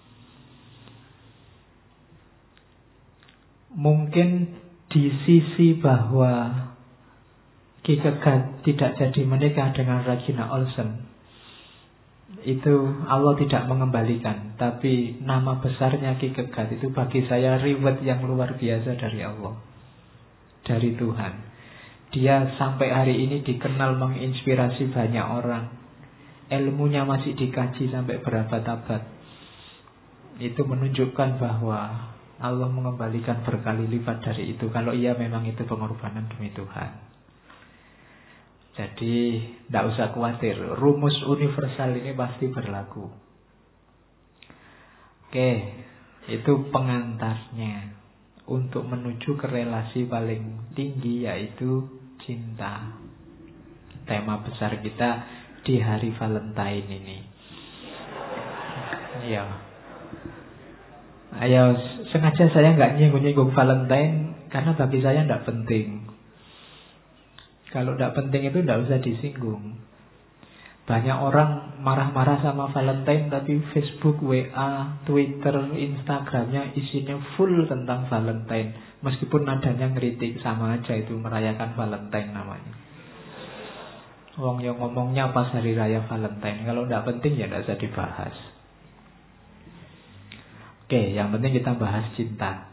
Mungkin di sisi bahwa Ki Kegat tidak jadi menikah dengan Regina Olsen, itu Allah tidak mengembalikan. Tapi nama besarnya Ki Kegat itu bagi saya reward yang luar biasa dari Allah, dari Tuhan. Dia sampai hari ini dikenal menginspirasi banyak orang. Ilmunya masih dikaji sampai berabad-abad. Itu menunjukkan bahwa Allah mengembalikan berkali lipat dari itu, kalau ia memang itu pengorbanan demi Tuhan. Jadi tidak usah khawatir, rumus universal ini pasti berlaku. Oke, itu pengantarnya untuk menuju ke relasi paling tinggi, yaitu cinta. Tema besar kita di hari Valentine ini. Iya. Ayo, sengaja saya nggak nyinggung-nyinggung Valentine karena bagi saya tidak penting. Kalau tidak penting itu tidak usah disinggung. Banyak orang marah-marah sama Valentine, tapi Facebook, WA, Twitter, Instagramnya isinya full tentang Valentine. Meskipun nadanya ngeritik, sama aja itu merayakan Valentine namanya. Wong yang ngomongnya pas hari raya Valentine. Kalau tidak penting ya tidak usah dibahas. Oke, yang penting kita bahas cinta.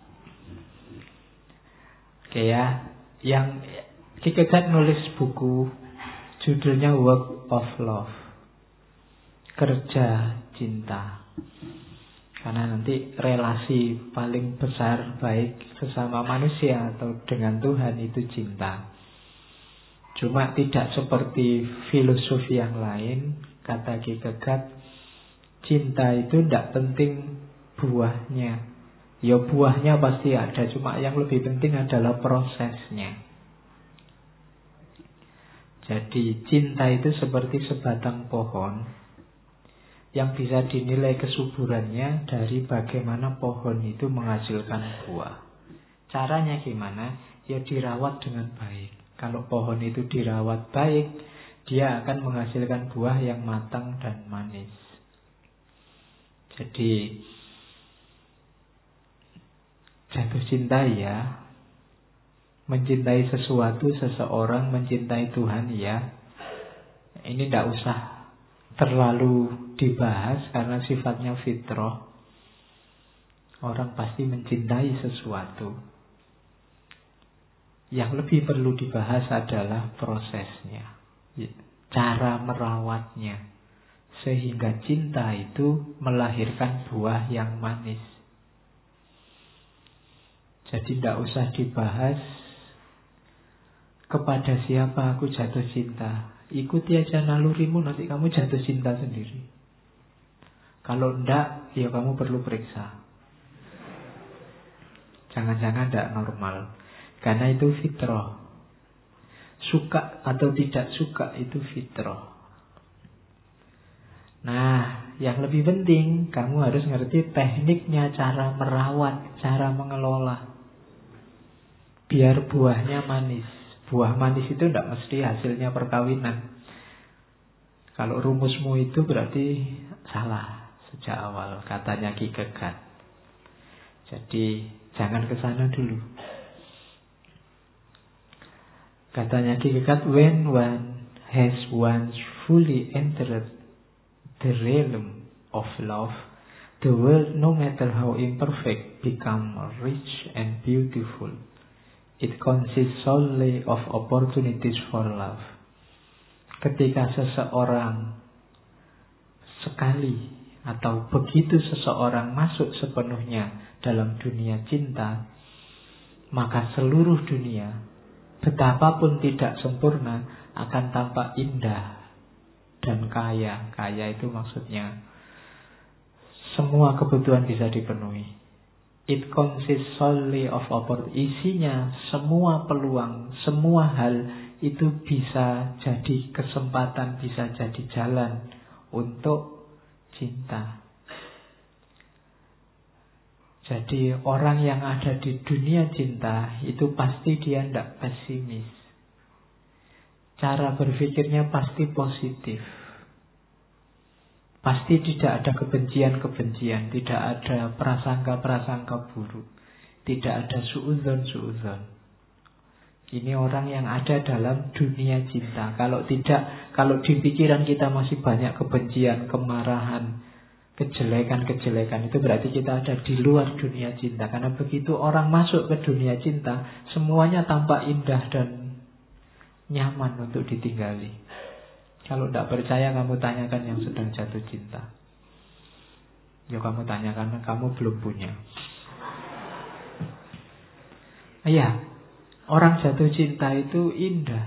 Oke ya, yang Kierkegaard nulis buku judulnya Work of Love, kerja cinta. Karena nanti relasi paling besar baik sesama manusia atau dengan Tuhan itu cinta. Cuma tidak seperti filosofi yang lain, kata Kierkegaard, cinta itu tidak penting buahnya. Ya buahnya pasti ada, cuma yang lebih penting adalah prosesnya. Jadi cinta itu seperti sebatang pohon yang bisa dinilai kesuburannya dari bagaimana pohon itu menghasilkan buah. Caranya gimana? Ya dirawat dengan baik. Kalau pohon itu dirawat baik, dia akan menghasilkan buah yang matang dan manis. Jadi jatuh cinta ya, mencintai sesuatu, seseorang, mencintai Tuhan ya, ini tidak usah terlalu dibahas karena sifatnya fitrah. Orang pasti mencintai sesuatu. Yang lebih perlu dibahas adalah prosesnya, cara merawatnya, sehingga cinta itu melahirkan buah yang manis. Jadi tidak usah dibahas kepada siapa aku jatuh cinta. Ikuti aja nalurimu, nanti kamu jatuh cinta sendiri. Kalau enggak, ya kamu perlu periksa. Jangan-jangan tidak normal. Karena itu fitrah. Suka atau tidak suka itu fitrah. Nah, yang lebih penting, kamu harus ngerti tekniknya, cara merawat, cara mengelola. Biar buahnya manis. Buah manis itu tidak mesti hasilnya perkawinan. Kalau rumusmu itu berarti salah sejak awal, katanya Kierkegaard. Jadi jangan ke sana dulu. Katanya Kierkegaard, when one has once fully entered the realm of love, the world, no matter how imperfect, become rich and beautiful. It consists solely of opportunities for love. Ketika seseorang sekali atau begitu seseorang masuk sepenuhnya dalam dunia cinta, maka seluruh dunia, betapapun tidak sempurna, akan tampak indah dan kaya. Kaya itu maksudnya semua kebutuhan bisa dipenuhi. It consists solely of opportunity. Isinya semua peluang, semua hal itu bisa jadi kesempatan, bisa jadi jalan untuk cinta. Jadi orang yang ada di dunia cinta itu pasti dia tidak pesimis. Cara berpikirnya pasti positif. Pasti tidak ada kebencian-kebencian, tidak ada prasangka-prasangka buruk, tidak ada suudzon-suudzon. Ini orang yang ada dalam dunia cinta. Kalau tidak, kalau di pikiran kita masih banyak kebencian, kemarahan, kejelekan-kejelekan, itu berarti kita ada di luar dunia cinta. Karena begitu orang masuk ke dunia cinta, semuanya tampak indah dan nyaman untuk ditinggali. Kalau tidak percaya, kamu tanyakan yang sedang jatuh cinta. Ya kamu tanyakan, kamu belum punya. Iya, orang jatuh cinta itu indah.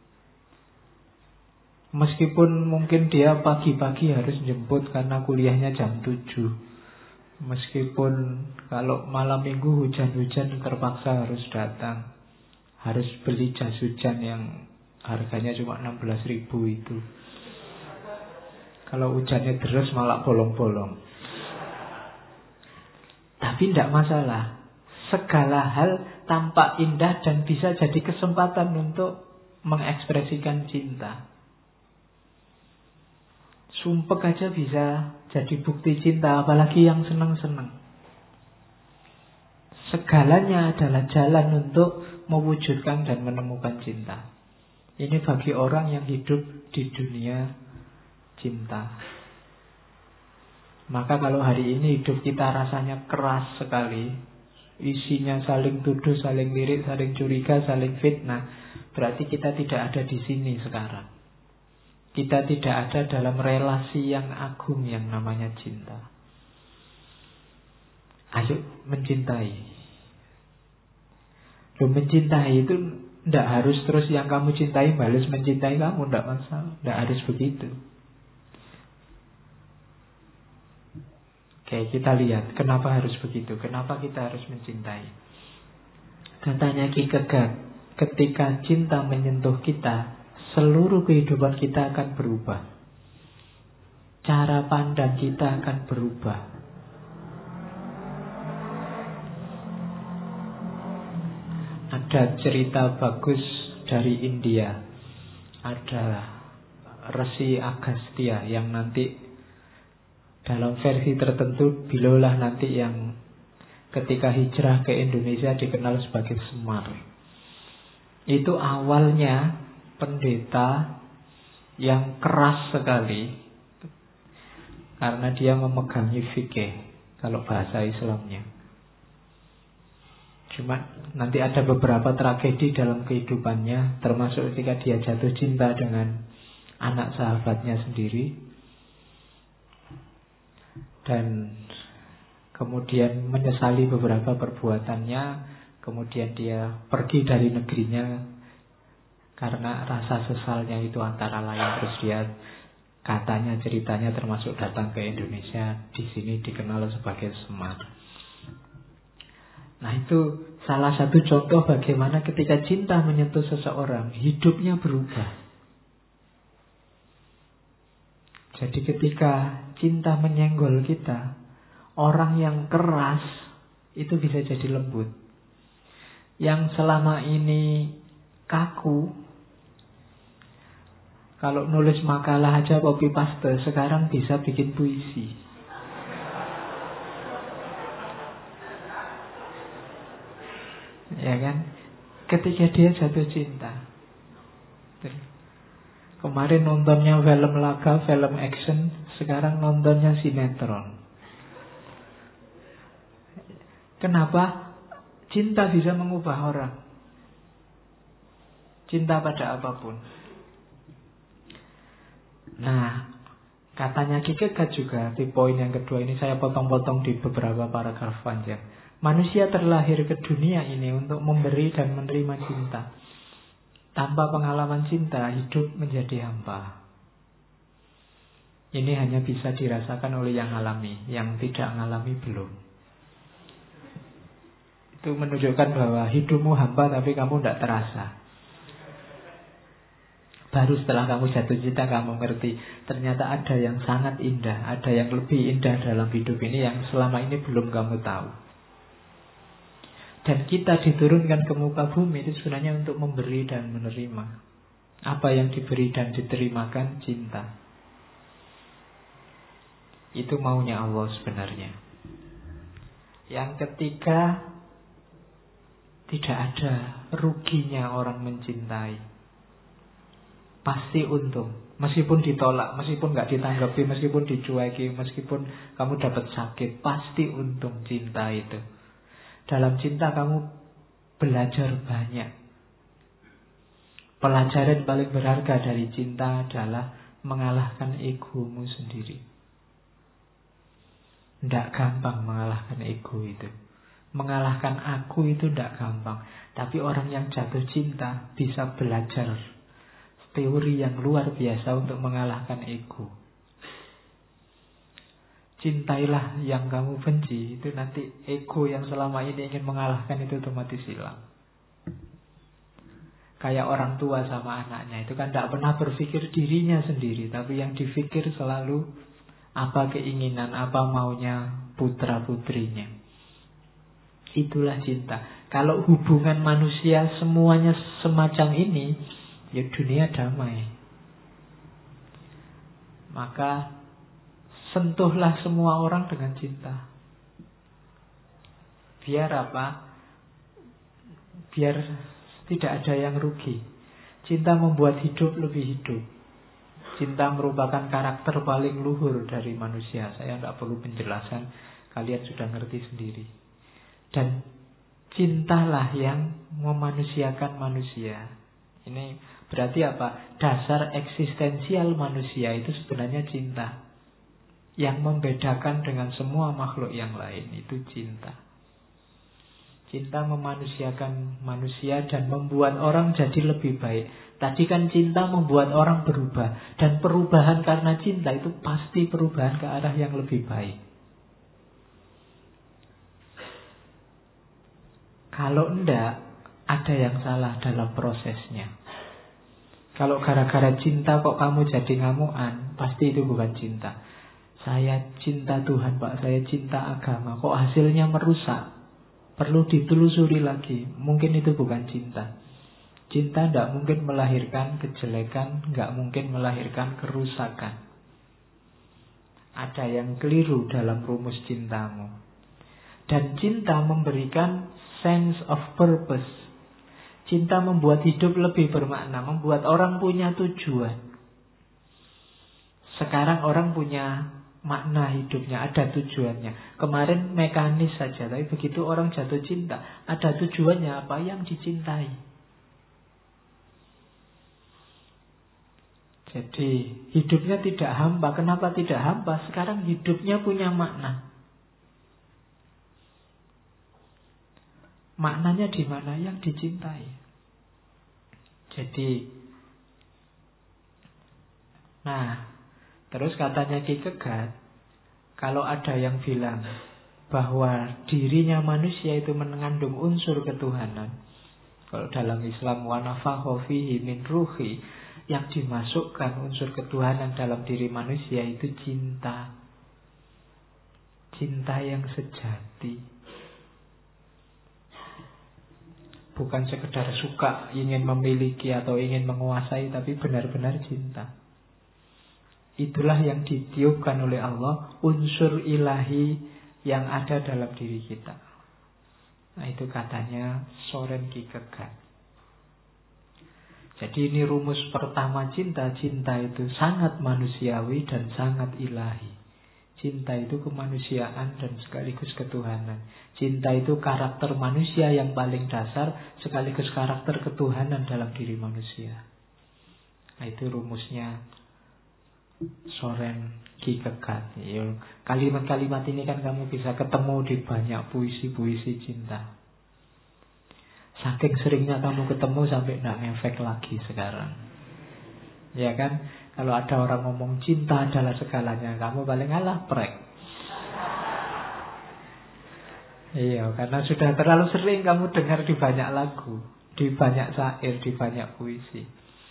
Meskipun mungkin dia pagi-pagi harus jemput karena kuliahnya jam 7. Meskipun kalau malam minggu hujan-hujan terpaksa harus datang, harus beli jas hujan yang harganya cuma 16.000 itu. Kalau hujannya deras malah bolong-bolong. Tapi tidak masalah. Segala hal tampak indah dan bisa jadi kesempatan untuk mengekspresikan cinta. Sumpek aja bisa jadi bukti cinta, apalagi yang senang-senang. Segalanya adalah jalan untuk mewujudkan dan menemukan cinta. Ini bagi orang yang hidup di dunia cinta. Maka kalau hari ini hidup kita rasanya keras sekali, isinya saling tuduh, saling lirik, saling curiga, saling fitnah, berarti kita tidak ada di sini sekarang. Kita tidak ada dalam relasi yang agung yang namanya cinta. Ayo mencintai. Loh, mencintai itu tidak harus terus yang kamu cintai balas mencintai kamu, tidak masalah. Tidak harus begitu. Oke, kita lihat kenapa harus begitu. Kenapa kita harus mencintai. Katanya Ki Kegak, ketika cinta menyentuh kita, seluruh kehidupan kita akan berubah. Cara pandang kita akan berubah. Ada cerita bagus dari India. Ada Resi Agastya yang nanti dalam versi tertentu beliaulah nanti yang ketika hijrah ke Indonesia dikenal sebagai Semar. Itu awalnya pendeta yang keras sekali karena dia memegangi fikih kalau bahasa Islamnya. Cuma nanti ada beberapa tragedi dalam kehidupannya, termasuk ketika dia jatuh cinta dengan anak sahabatnya sendiri dan kemudian menyesali beberapa perbuatannya. Kemudian dia pergi dari negerinya karena rasa sesalnya itu antara lain. Terus dia katanya ceritanya termasuk datang ke Indonesia. Di sini dikenal sebagai Semar. Nah, itu salah satu contoh bagaimana ketika cinta menyentuh seseorang, hidupnya berubah. Jadi ketika cinta menyenggol kita, orang yang keras itu bisa jadi lembut. Yang selama ini kaku, kalau nulis makalah aja copy paste, sekarang bisa bikin puisi. Ya kan? Ketika dia jatuh cinta. Kemarin nontonnya film laga, film action, sekarang nontonnya sinetron. Kenapa? Cinta bisa mengubah orang. Cinta pada apapun. Nah, katanya Ki Kegak juga di poin yang kedua ini saya potong-potong di beberapa paragraf panjang. Manusia terlahir ke dunia ini untuk memberi dan menerima cinta. Tanpa pengalaman cinta, hidup menjadi hampa. Ini hanya bisa dirasakan oleh yang alami, yang tidak mengalami belum. Itu menunjukkan bahwa hidupmu hampa tapi kamu tidak terasa. Baru setelah kamu jatuh cinta kamu ngerti, ternyata ada yang sangat indah, ada yang lebih indah dalam hidup ini yang selama ini belum kamu tahu. Dan kita diturunkan ke muka bumi itu sebenarnya untuk memberi dan menerima. Apa yang diberi dan diterimakan? Cinta. Itu maunya Allah sebenarnya. Yang ketiga, tidak ada ruginya orang mencintai. Pasti untung. Meskipun ditolak, meskipun gak ditanggapi, meskipun dicueki, meskipun kamu dapat sakit, pasti untung cinta itu. Dalam cinta kamu belajar banyak. Pelajaran paling berharga dari cinta adalah mengalahkan egomu sendiri. Tidak gampang mengalahkan ego itu. Mengalahkan aku itu tidak gampang. Tapi orang yang jatuh cinta bisa belajar teori yang luar biasa untuk mengalahkan ego. Cintailah yang kamu benci, itu nanti ego yang selama ini ingin mengalahkan itu otomatis hilang. Kayak orang tua sama anaknya, itu kan tidak pernah berpikir dirinya sendiri, tapi yang dipikir selalu apa keinginan, apa maunya putra putrinya. Itulah cinta. Kalau hubungan manusia semuanya semacam ini, ya dunia damai. Maka sentuhlah semua orang dengan cinta. Biar apa? Biar tidak ada yang rugi. Cinta membuat hidup lebih hidup. Cinta merupakan karakter paling luhur dari manusia. Saya tidak perlu penjelasan, kalian sudah ngerti sendiri. Dan cintalah yang memanusiakan manusia. Ini berarti apa? Dasar eksistensial manusia itu sebenarnya cinta. Yang membedakan dengan semua makhluk yang lain itu cinta. Cinta memanusiakan manusia dan membuat orang jadi lebih baik. Tadi kan cinta membuat orang berubah. Dan perubahan karena cinta itu pasti perubahan ke arah yang lebih baik. Kalau enggak, ada yang salah dalam prosesnya. Kalau gara-gara cinta kok kamu jadi ngamuan, pasti itu bukan cinta. Saya cinta Tuhan, Pak, saya cinta agama. Kok hasilnya merusak? Perlu ditelusuri lagi. Mungkin itu bukan cinta. Cinta tidak mungkin melahirkan kejelekan, tidak mungkin melahirkan kerusakan. Ada yang keliru dalam rumus cintamu. Dan cinta memberikan sense of purpose. Cinta membuat hidup lebih bermakna, membuat orang punya tujuan. Sekarang orang punya makna hidupnya, ada tujuannya. Kemarin mekanis saja, tapi begitu orang jatuh cinta, ada tujuannya apa yang dicintai. Jadi hidupnya tidak hampa. Kenapa tidak hampa? Sekarang hidupnya punya makna. Maknanya di mana? Yang dicintai. Jadi, nah, terus katanya Ki Kegat, kalau ada yang bilang bahwa dirinya manusia itu mengandung unsur ketuhanan, kalau dalam Islam wa nafakha fihi min ruhi, yang dimasukkan unsur ketuhanan dalam diri manusia itu cinta. Cinta yang sejati. Bukan sekedar suka, ingin memiliki atau ingin menguasai, tapi benar-benar cinta. Itulah yang ditiupkan oleh Allah, unsur ilahi yang ada dalam diri kita. Nah, itu katanya Soren Kierkegaard. Jadi ini rumus pertama cinta. Cinta itu sangat manusiawi dan sangat ilahi. Cinta itu kemanusiaan dan sekaligus ketuhanan. Cinta itu karakter manusia yang paling dasar sekaligus karakter ketuhanan dalam diri manusia. Nah, itu rumusnya Soren Kierkegaard. Kalimat-kalimat ini kan kamu bisa ketemu di banyak puisi-puisi cinta. Saking seringnya kamu ketemu sampai tidak ngefek lagi sekarang. Ya kan? Kalau ada orang ngomong cinta adalah segalanya, kamu paling alah prek. Iya, karena sudah terlalu sering kamu dengar di banyak lagu, di banyak syair, di banyak puisi.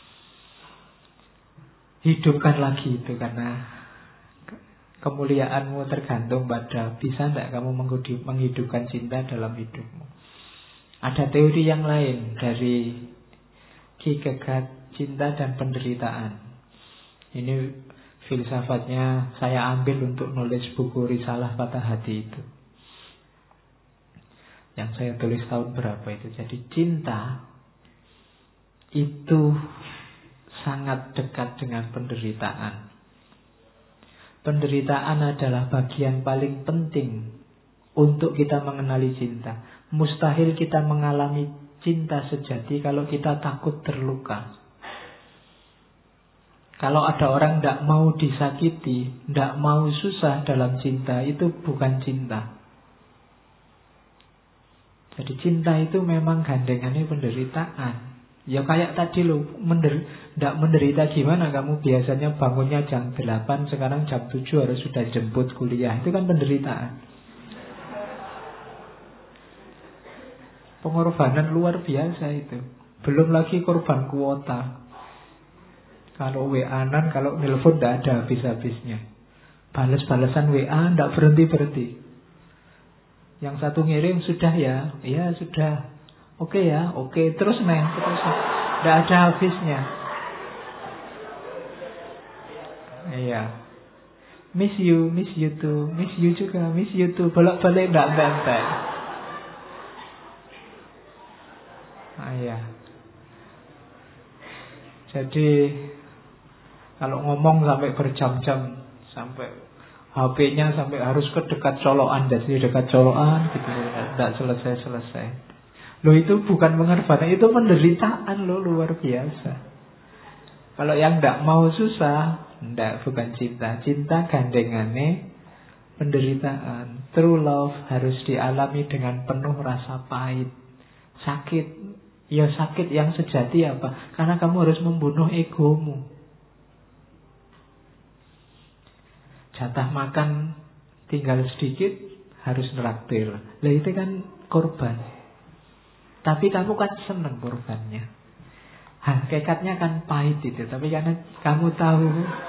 Hidupkan lagi itu, karena kemuliaanmu tergantung pada bisa tidak kamu menghidupkan cinta dalam hidupmu. Ada teori yang lain dari Kierkegaard, cinta dan penderitaan. Ini filsafatnya saya ambil untuk nulis buku Risalah Patah Hati itu, yang saya tulis tahun berapa itu. Jadi cinta itu sangat dekat dengan penderitaan. Penderitaan adalah bagian paling penting untuk kita mengenali cinta. Mustahil kita mengalami cinta sejati kalau kita takut terluka. Kalau ada orang tidak mau disakiti, tidak mau susah dalam cinta, itu bukan cinta. Jadi cinta itu memang gandengannya penderitaan. Ya kayak tadi loh, tidak menderita gimana kamu biasanya bangunnya jam 8, sekarang jam 7 harus sudah jemput kuliah. Itu kan penderitaan. Pengorbanan luar biasa itu. Belum lagi korban kuota. Kalau WA-an, kalau nelpon tidak ada habis-habisnya. Balas-balasan WA tidak berhenti-berhenti. Yang satu ngirim sudah ya, iya sudah. Oke ya, oke. Terus neng, terus. Tidak ada habisnya. Iya. Miss you too. Miss you juga, miss you too. Bolak-balik tidak benteng. Iya. Jadi kalau ngomong sampai berjam-jam, sampai HP-nya sampai harus ke dekat colokan, jadi dekat colokan gitu, tidak selesai-selesai. Loh itu bukan pengorbanan, itu penderitaan loh, luar biasa. Kalau yang tidak mau susah, tidak, bukan cinta. Cinta gandengannya penderitaan. True love harus dialami dengan penuh rasa pahit, sakit. Ya sakit yang sejati apa? Karena kamu harus membunuh egomu. Jatah makan tinggal sedikit, harus neraktir. Lah itu kan korban. Tapi kamu kan senang korbannya. Hakikatnya kan pahit itu. Tapi karena kamu tahu,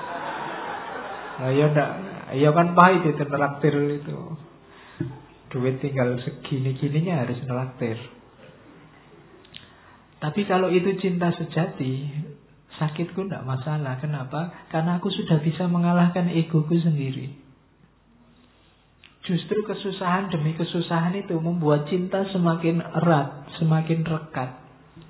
ya kan pahit itu neraktir itu. Duit tinggal segini-gininya harus neraktir. Tapi kalau itu cinta sejati, sakitku tidak masalah. Kenapa? Karena aku sudah bisa mengalahkan egoku sendiri. Justru kesusahan demi kesusahan itu membuat cinta semakin erat, semakin rekat.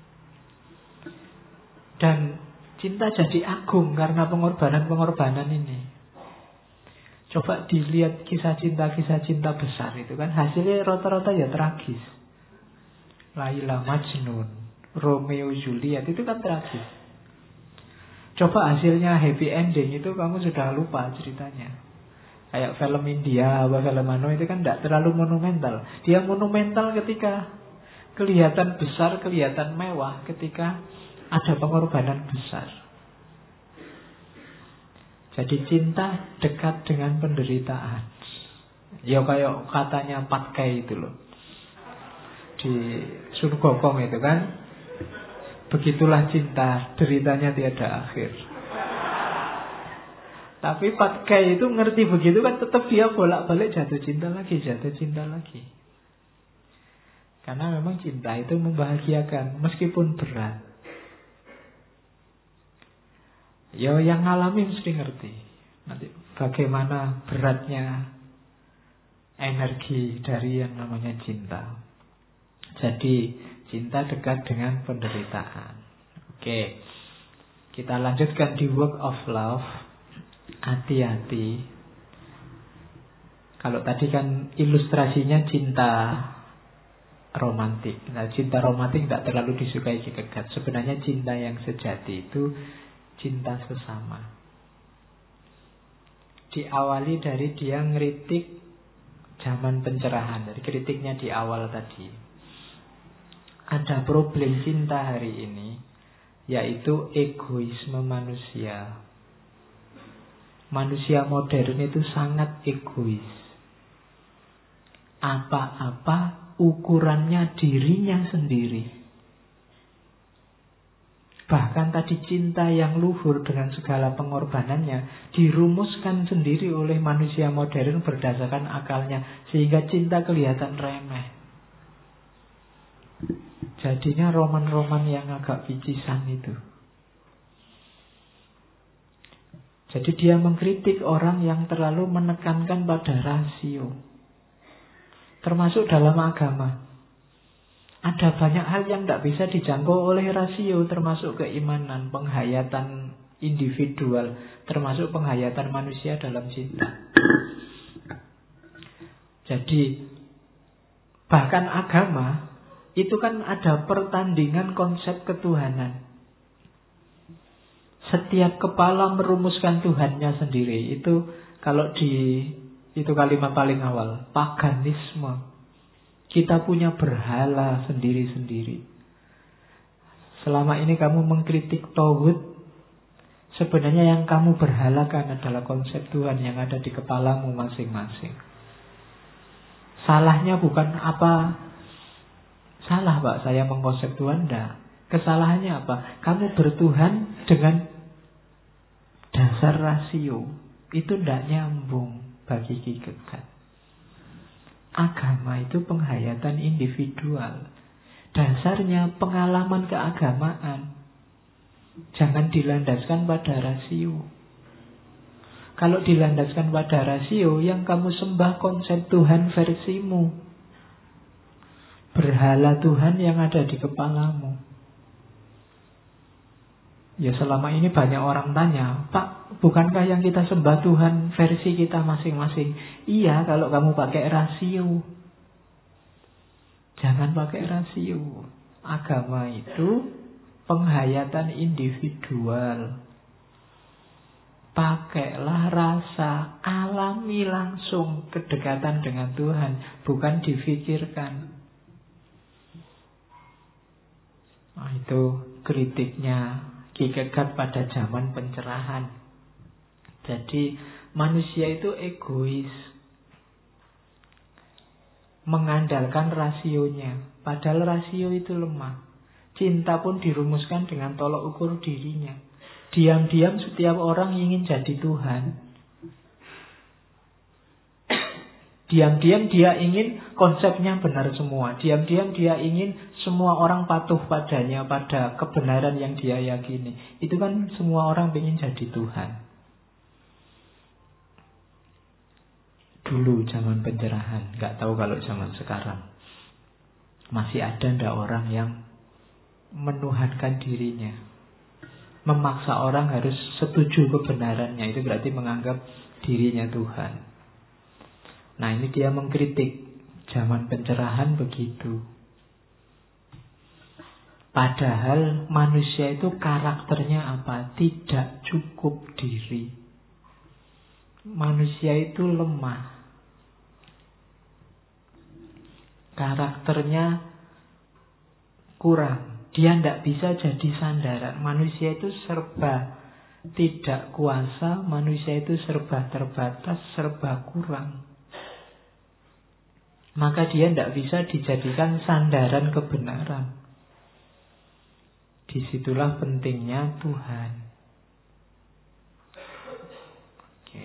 Dan cinta jadi agung karena pengorbanan-pengorbanan ini. Coba dilihat kisah cinta besar itu kan, hasilnya rata-rata ya tragis. Laila Majnun, Romeo Juliet itu kan tragis. Coba hasilnya happy ending itu kamu sudah lupa ceritanya. Kayak film India, film Mano itu kan tidak terlalu monumental. Dia monumental ketika kelihatan besar, kelihatan mewah, ketika ada pengorbanan besar. Jadi cinta dekat dengan penderitaan. Ya kayak katanya Patkai itu loh, di Sun Gokong itu kan, begitulah cinta, deritanya tiada akhir. Tapi Patkai itu ngerti begitu kan, tetap dia bolak-balik jatuh cinta lagi. Karena memang cinta itu membahagiakan, meskipun berat. Ya yang ngalami mesti ngerti nanti bagaimana beratnya energi dari yang namanya cinta. Jadi cinta dekat dengan penderitaan. Oke, kita lanjutkan di work of love. Hati-hati. Kalau tadi kan ilustrasinya cinta romantik. Nah, cinta romantik tidak terlalu disukai Kierkegaard. Sebenarnya cinta yang sejati itu cinta sesama. Diawali dari dia ngeritik zaman pencerahan. Dari kritiknya di awal tadi. Ada problem cinta hari ini, yaitu egoisme manusia. Manusia modern itu sangat egois. Apa-apa ukurannya dirinya sendiri. Bahkan tadi cinta yang luhur dengan segala pengorbanannya dirumuskan sendiri oleh manusia modern berdasarkan akalnya, sehingga cinta kelihatan remeh. Jadinya roman-roman yang agak picisan itu. Jadi dia mengkritik orang yang terlalu menekankan pada rasio. Termasuk dalam agama. Ada banyak hal yang tidak bisa dijangkau oleh rasio, termasuk keimanan, penghayatan individual, termasuk penghayatan manusia dalam cinta. Jadi bahkan agama itu kan ada pertandingan konsep ketuhanan. Setiap kepala merumuskan Tuhannya sendiri. Itu kalau itu kalimat paling awal, paganisme. Kita punya berhala sendiri-sendiri. Selama ini kamu mengkritik tauhid, sebenarnya yang kamu berhalakan adalah konsep Tuhan yang ada di kepalamu masing-masing. Salahnya bukan apa, salah Pak saya mengkonsep Tuhan, enggak. Kesalahannya apa? Kamu bertuhan dengan dasar rasio. Itu tidak nyambung bagi Kierkegaard. Agama itu penghayatan individual. Dasarnya pengalaman keagamaan. Jangan dilandaskan pada rasio. Kalau dilandaskan pada rasio, yang kamu sembah konsep Tuhan versimu. Berhala Tuhan yang ada di kepalamu. Ya selama ini banyak orang tanya, Pak, bukankah yang kita sembah Tuhan versi kita masing-masing? Iya, kalau kamu pakai rasio. Jangan pakai rasio. Agama itu penghayatan individual. Pakailah rasa, alami langsung kedekatan dengan Tuhan, bukan difikirkan. Nah, itu kritiknya Kierkegaard pada zaman pencerahan. Jadi manusia itu egois, mengandalkan rasionya, padahal rasio itu lemah. Cinta pun dirumuskan dengan tolok ukur dirinya. Diam-diam setiap orang ingin jadi Tuhan. Diam-diam dia ingin konsepnya benar semua. Diam-diam dia ingin semua orang patuh padanya, pada kebenaran yang dia yakini. Itu kan semua orang ingin jadi Tuhan. Dulu zaman pencerahan, nggak tahu kalau zaman sekarang. Masih ada ndak orang yang menuhankan dirinya, memaksa orang harus setuju kebenarannya. Itu berarti menganggap dirinya Tuhan. Nah, ini dia mengkritik zaman pencerahan begitu. Padahal manusia itu karakternya apa? Tidak cukup diri. Manusia itu lemah. Karakternya kurang. Dia tidak bisa jadi sandaran. Manusia itu serba tidak kuasa. Manusia itu serba terbatas, serba kurang. Maka dia tidak bisa dijadikan sandaran kebenaran. Disitulah pentingnya Tuhan. Oke.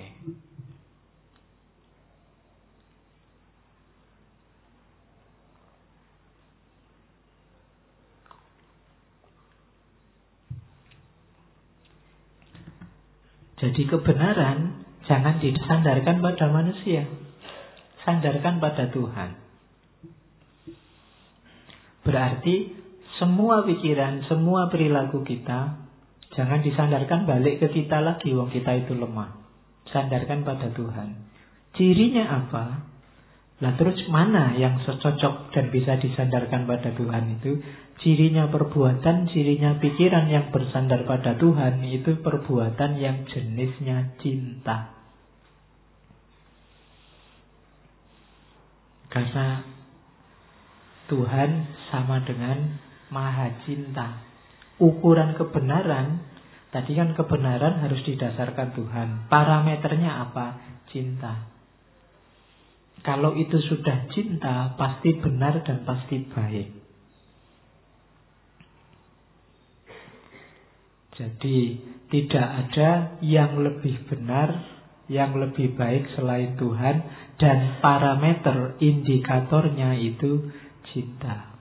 Jadi kebenaran jangan disandarkan pada manusia, sandarkan pada Tuhan. Berarti semua pikiran, semua perilaku kita jangan disandarkan balik ke kita lagi, wong kita itu lemah. Sandarkan pada Tuhan. Cirinya apa? Nah terus mana yang cocok dan bisa disandarkan pada Tuhan itu? Cirinya perbuatan, cirinya pikiran yang bersandar pada Tuhan itu perbuatan yang jenisnya cinta. Karena Tuhan sama dengan Maha Cinta. Ukuran kebenaran, tadi kan kebenaran harus didasarkan Tuhan. Parameternya apa? Cinta. Kalau itu sudah cinta, pasti benar dan pasti baik. Jadi tidak ada yang lebih benar, yang lebih baik selain Tuhan. Dan parameter indikatornya itu cinta.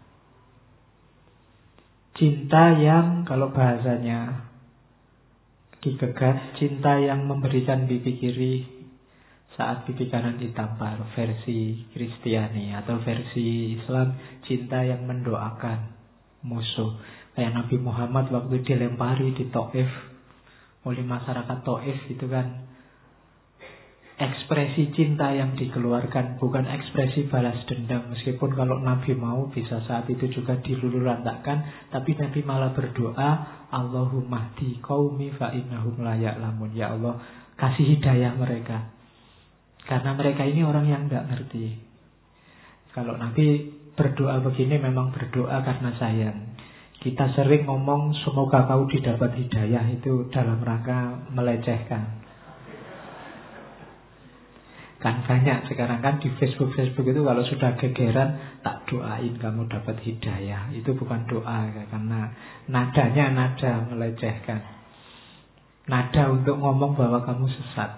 Cinta yang, kalau bahasanya Kierkegaard, cinta yang memberikan pipi kiri saat pipi kanan ditampar, versi Kristiani. Atau versi Islam, cinta yang mendoakan musuh. Kayak Nabi Muhammad waktu dilempari di Taif oleh masyarakat Taif, itu kan ekspresi cinta yang dikeluarkan, bukan ekspresi balas dendam. Meskipun kalau Nabi mau bisa saat itu juga dilululantakkan, tapi Nabi malah berdoa, Allahumma hdi qaumi fa innahum la ya'lamun. Ya Allah, kasih hidayah mereka, karena mereka ini orang yang tidak ngerti. Kalau Nabi berdoa begini memang berdoa karena sayang. Kita sering ngomong semoga kau didapat hidayah, itu dalam rangka melecehkan. Kan banyak sekarang kan di Facebook itu kalau sudah gegeran, tak doain kamu dapat hidayah. Itu bukan doa, karena nadanya nada melecehkan. Nada untuk ngomong bahwa kamu sesat.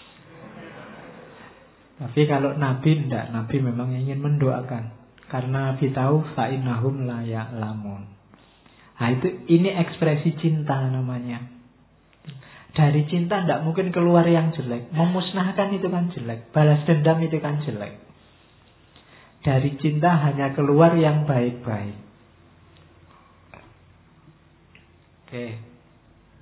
Tapi kalau Nabi tidak, Nabi memang ingin mendoakan. Karena Nabi tahu fa'innahum la ya'lamun. Nah ini ekspresi cinta namanya. Dari cinta tidak mungkin keluar yang jelek. Memusnahkan itu kan jelek. Balas dendam itu kan jelek. Dari cinta hanya keluar yang baik-baik. Oke.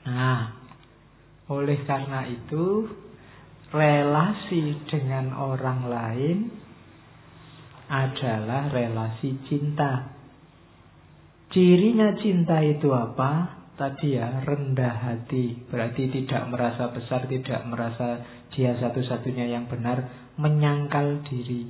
Nah, oleh karena itu relasi dengan orang lain adalah relasi cinta. Cirinya cinta itu apa? Tadi ya, rendah hati. Berarti tidak merasa besar, tidak merasa dia satu-satunya yang benar, menyangkal diri.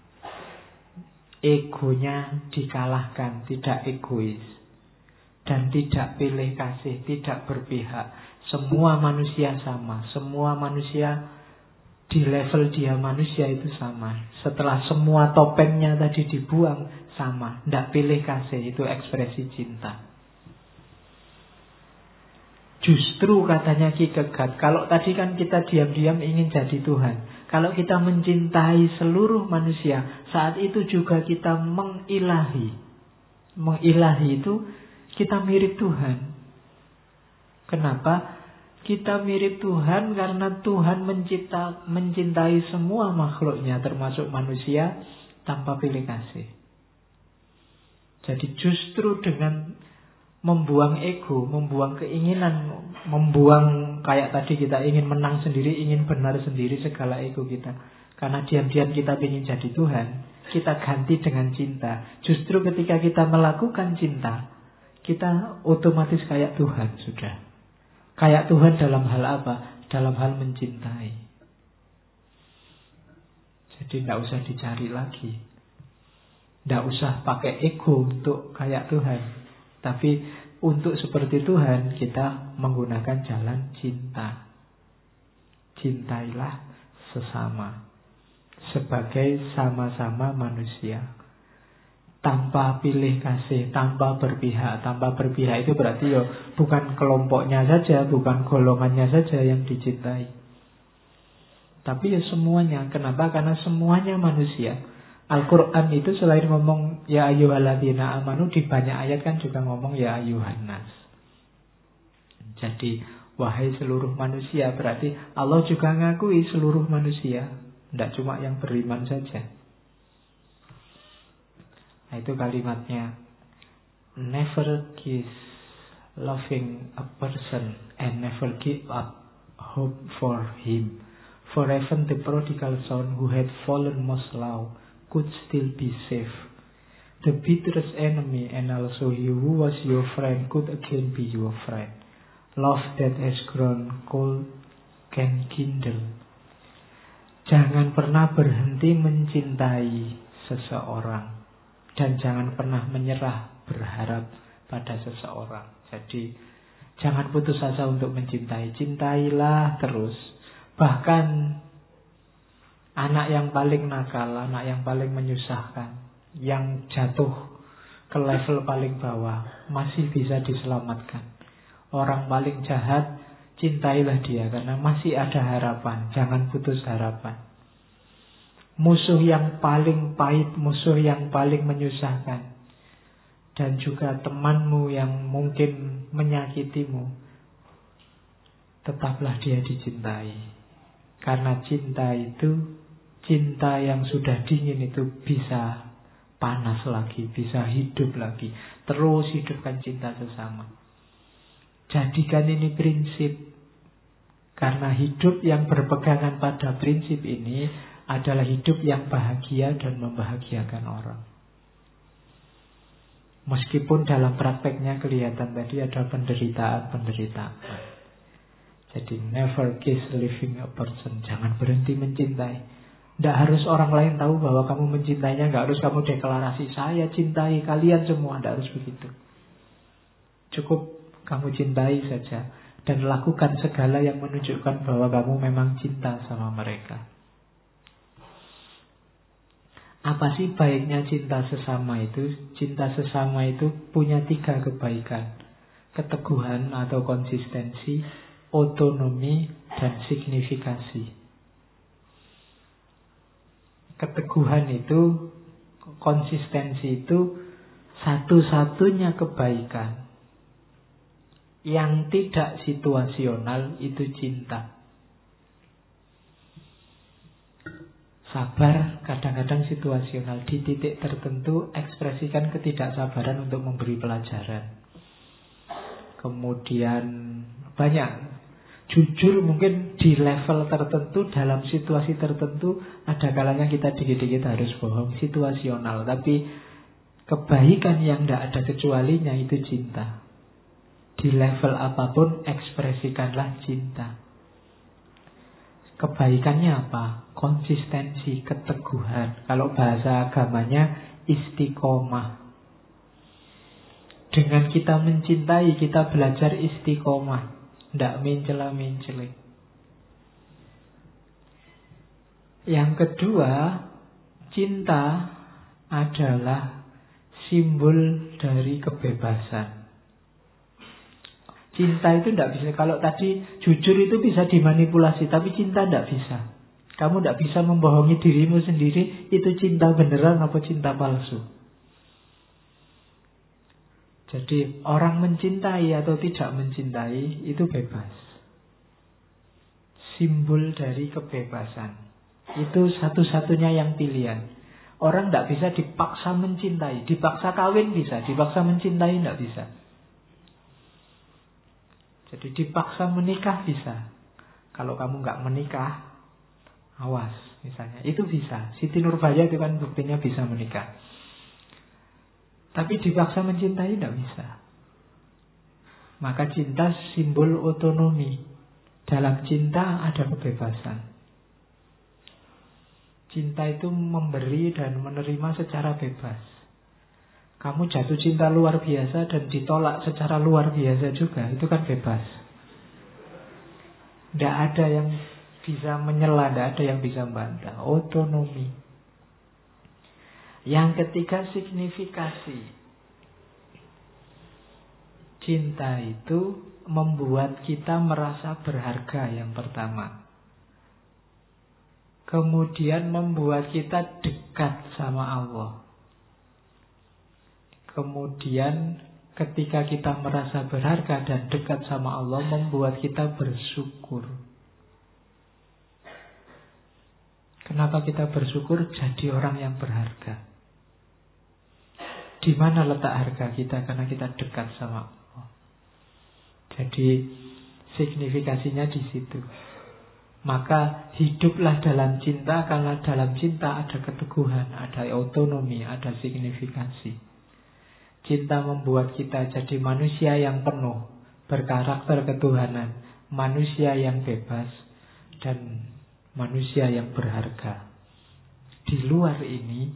Egonya dikalahkan, tidak egois. Dan tidak pilih kasih, tidak berpihak. Semua manusia sama. Semua manusia di level dia manusia itu sama. Setelah semua topengnya tadi dibuang, sama. Tidak pilih kasih, itu ekspresi cinta. Justru katanya Ki Kegat, kalau tadi kan kita diam-diam ingin jadi Tuhan. Kalau kita mencintai seluruh manusia, saat itu juga kita mengilahi. Mengilahi itu kita mirip Tuhan. Kenapa? Kita mirip Tuhan karena Tuhan mencintai semua makhluknya, termasuk manusia, tanpa pilih kasih. Jadi justru dengan membuang ego, membuang keinginan, membuang kayak tadi kita ingin menang sendiri, ingin benar sendiri, segala ego kita. Karena diam-diam kita ingin jadi Tuhan, kita ganti dengan cinta. Justru ketika kita melakukan cinta, kita otomatis kayak Tuhan sudah. Kayak Tuhan dalam hal apa? Dalam hal mencintai. Jadi tidak usah dicari lagi. Tidak usah pakai ego untuk kayak Tuhan. Tapi untuk seperti Tuhan, kita menggunakan jalan cinta. Cintailah sesama sebagai sama-sama manusia, tanpa pilih kasih, tanpa berpihak. Tanpa berpihak itu berarti bukan kelompoknya saja, bukan golongannya saja yang dicintai, tapi semuanya. Kenapa? Karena semuanya manusia. Al-Quran itu selain ngomong ya ayyuhalladzina amanu, di banyak ayat kan juga ngomong ya ayyuhan nas. Jadi wahai seluruh manusia, berarti Allah juga ngakui seluruh manusia, tidak cuma yang beriman saja. Nah, itu kalimatnya. Never cease loving a person and never give up hope for him. For even the prodigal son who had fallen most low could still be saved. The bitterest enemy and also he who was your friend could again be your friend. Love that has grown cold can kindle. Jangan pernah berhenti mencintai seseorang. Dan jangan pernah menyerah berharap pada seseorang. Jadi jangan putus asa untuk mencintai. Cintailah terus. Bahkan anak yang paling nakal, anak yang paling menyusahkan, yang jatuh ke level paling bawah, masih bisa diselamatkan. Orang paling jahat, cintailah dia karena masih ada harapan. Jangan putus harapan. Musuh yang paling pahit, musuh yang paling menyusahkan, dan juga temanmu yang mungkin menyakitimu, tetaplah dia dicintai. Karena cinta itu, cinta yang sudah dingin itu bisa panas lagi, bisa hidup lagi. Terus hidupkan cinta sesama. Jadikan ini prinsip. Karena hidup yang berpegangan pada prinsip ini adalah hidup yang bahagia dan membahagiakan orang. Meskipun dalam prakteknya kelihatan tadi ada penderitaan. Jadi never cease loving a person. Jangan berhenti mencintai. Tidak harus orang lain tahu bahwa kamu mencintainya. Tidak harus kamu deklarasi saya cintai kalian semua. Tidak harus begitu. Cukup kamu cintai saja. Dan lakukan segala yang menunjukkan bahwa kamu memang cinta sama mereka. Apa sih baiknya cinta sesama itu? Cinta sesama itu punya 3 kebaikan. Keteguhan atau konsistensi, otonomi, dan signifikasi. Keteguhan itu, konsistensi itu satu-satunya kebaikan yang tidak situasional, itu cinta. Sabar kadang-kadang situasional. Di titik tertentu ekspresikan ketidaksabaran untuk memberi pelajaran. kemudian banyak. Jujur mungkin di level tertentu, dalam situasi tertentu, ada kalanya kita dikit-dikit harus bohong, situasional. Tapi kebaikan yang tidak ada kecualinya itu cinta. Di level apapun ekspresikanlah cinta. Kebaikannya apa? Konsistensi, keteguhan. Kalau bahasa agamanya istiqomah. Dengan kita mencintai, kita belajar istiqomah. Tidak mencela-mencela. Yang kedua, cinta adalah simbol dari kebebasan. Cinta itu tidak bisa. Kalau tadi jujur itu bisa dimanipulasi, tapi cinta tidak bisa. Kamu tidak bisa membohongi dirimu sendiri. Itu cinta beneran apa cinta palsu. Jadi orang mencintai atau tidak mencintai itu bebas. Simbol dari kebebasan. Itu satu-satunya yang pilihan. Orang tidak bisa dipaksa mencintai. Dipaksa kawin bisa, dipaksa mencintai tidak bisa. Jadi dipaksa menikah bisa. Kalau kamu nggak menikah, awas misalnya. Itu bisa. Siti Nurbaya itu kan buktinya bisa menikah. Tapi dipaksa mencintai tidak bisa. Maka cinta simbol otonomi. Dalam cinta ada kebebasan. Cinta itu memberi dan menerima secara bebas. Kamu jatuh cinta luar biasa dan ditolak secara luar biasa juga. Itu kan bebas. Tidak ada yang bisa menyela, tidak ada yang bisa membantah. Otonomi. Yang ketiga, signifikasi. Cinta itu membuat kita merasa berharga yang pertama. Kemudian membuat kita dekat sama Allah. Kemudian ketika kita merasa berharga dan dekat sama Allah, membuat kita bersyukur. Kenapa kita bersyukur? Jadi orang yang berharga. Di mana letak harga kita? Karena kita dekat sama Allah. Jadi signifikasinya di situ. Maka hiduplah dalam cinta, karena dalam cinta ada keteguhan, ada otonomi, ada signifikasi. Cinta membuat kita jadi manusia yang penuh, berkarakter ketuhanan, manusia yang bebas, dan manusia yang berharga. Di luar ini,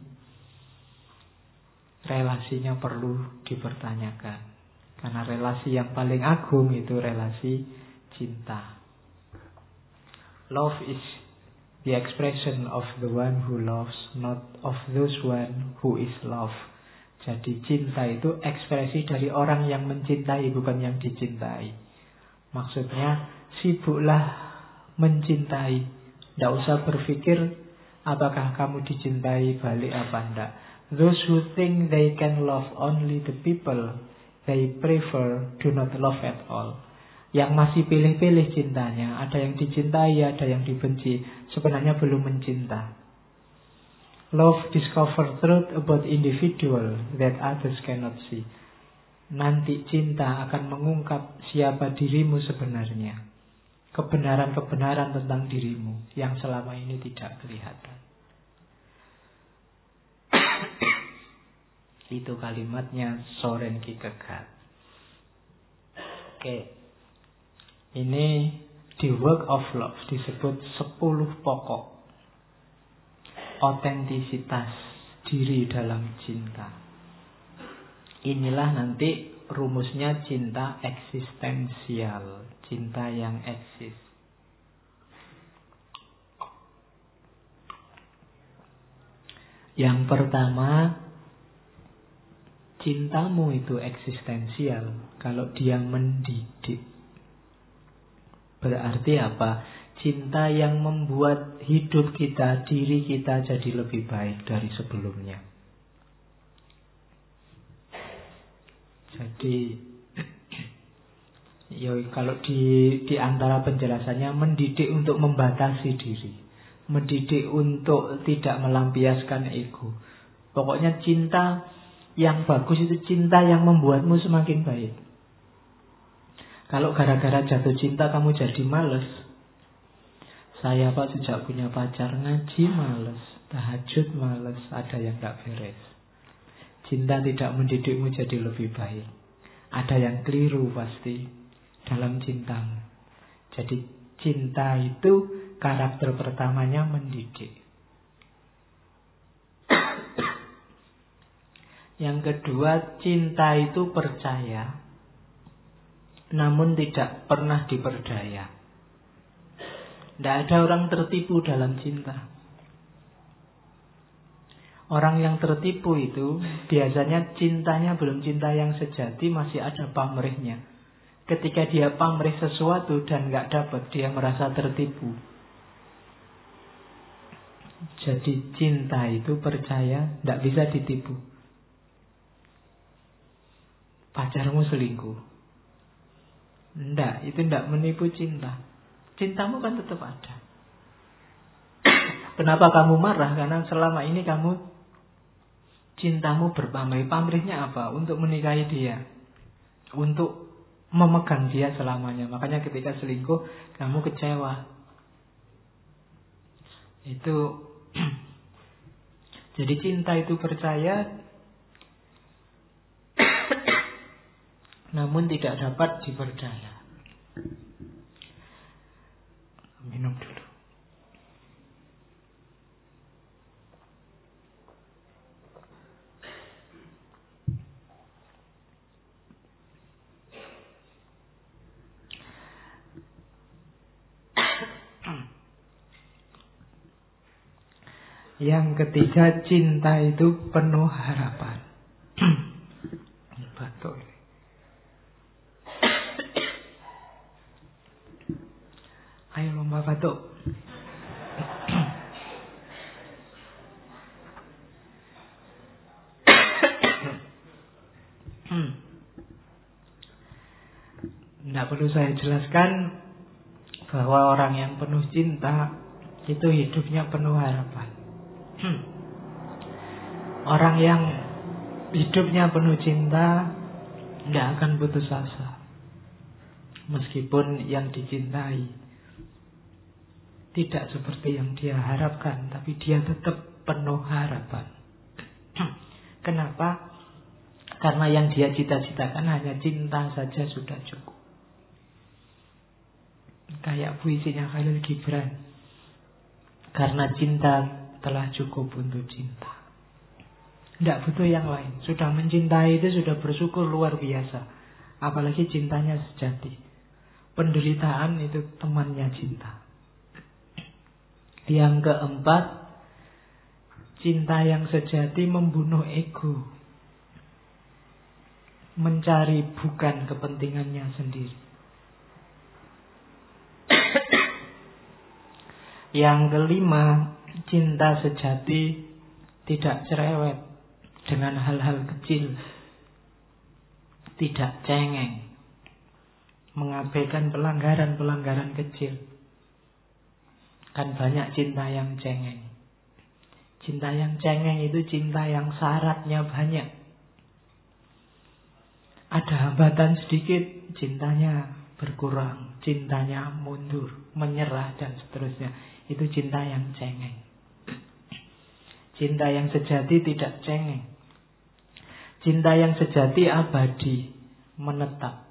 relasinya perlu dipertanyakan. Karena relasi yang paling agung itu relasi cinta. Love is the expression of the one who loves, not of those one who is loved. Jadi cinta itu ekspresi dari orang yang mencintai, bukan yang dicintai. Maksudnya sibuklah mencintai. Tidak usah berpikir apakah kamu dicintai balik apa enggak. Those who think they can love only the people they prefer do not love at all. Yang masih pilih-pilih cintanya, ada yang dicintai, ada yang dibenci, sebenarnya belum mencinta. Love discover truth about individual that others cannot see. Nanti cinta akan mengungkap siapa dirimu sebenarnya. Kebenaran-kebenaran tentang dirimu yang selama ini tidak kelihatan. Itu kalimatnya Soren Kierkegaard. Oke. Ini di Work of Love disebut 10 pokok otentisitas diri dalam cinta. Inilah nanti rumusnya cinta eksistensial, cinta yang eksis. Yang pertama, cintamu itu eksistensial kalau dia mendidik. Berarti apa? Cinta yang membuat hidup kita, diri kita jadi lebih baik dari sebelumnya. Jadi kalau di antara penjelasannya, mendidik untuk membatasi diri, mendidik untuk tidak melampiaskan ego. Pokoknya cinta yang bagus itu cinta yang membuatmu semakin baik. Kalau gara-gara jatuh cinta kamu jadi males. Saya Pak sejak punya pacar ngaji males, tahajud males, ada yang tak beres. Cinta tidak mendidikmu jadi lebih baik. Ada yang keliru pasti dalam cintamu. Jadi cinta itu karakter pertamanya mendidik. Yang kedua, cinta itu percaya, namun tidak pernah diperdaya. Tidak ada orang tertipu dalam cinta. Orang yang tertipu itu biasanya cintanya belum cinta yang sejati, masih ada pamrihnya. Ketika dia pamrih sesuatu dan nggak dapat, dia merasa tertipu. Jadi cinta itu percaya, tidak bisa ditipu. Pacarmu selingkuh, itu tidak menipu cinta. Cintamu kan tetap ada. Kenapa kamu marah? Karena selama ini kamu cintamu berpamrih. Pamrihnya apa? Untuk menikahi dia, untuk memegang dia selamanya. Makanya ketika selingkuh kamu kecewa. Itu jadi cinta itu percaya, namun tidak dapat diperdaya. Minum dulu. Yang ketiga, cinta itu penuh harapan. Batuk. Ayo lomba batuk. Tidak perlu saya jelaskan bahwa orang yang penuh cinta itu hidupnya penuh harapan. Orang yang hidupnya penuh cinta tidak akan putus asa. Meskipun yang dicintai tidak seperti yang dia harapkan, tapi dia tetap penuh harapan. Kenapa? Karena yang dia cita-citakan hanya cinta saja sudah cukup. Kayak puisinya Khalil Gibran. Karena cinta telah cukup untuk cinta. Tidak butuh yang lain. Sudah mencintai itu sudah bersyukur luar biasa. Apalagi cintanya sejati. Penderitaan itu temannya cinta. Yang keempat, cinta yang sejati membunuh ego. Mencari bukan kepentingannya sendiri. Yang kelima, cinta sejati tidak cerewet dengan hal-hal kecil. Tidak cengeng. Mengabaikan pelanggaran-pelanggaran kecil. Kan banyak cinta yang cengeng. Cinta yang cengeng itu cinta yang syaratnya banyak. Ada hambatan sedikit, cintanya berkurang, cintanya mundur, menyerah dan seterusnya. Itu cinta yang cengeng. Cinta yang sejati tidak cengeng. Cinta yang sejati abadi, menetap.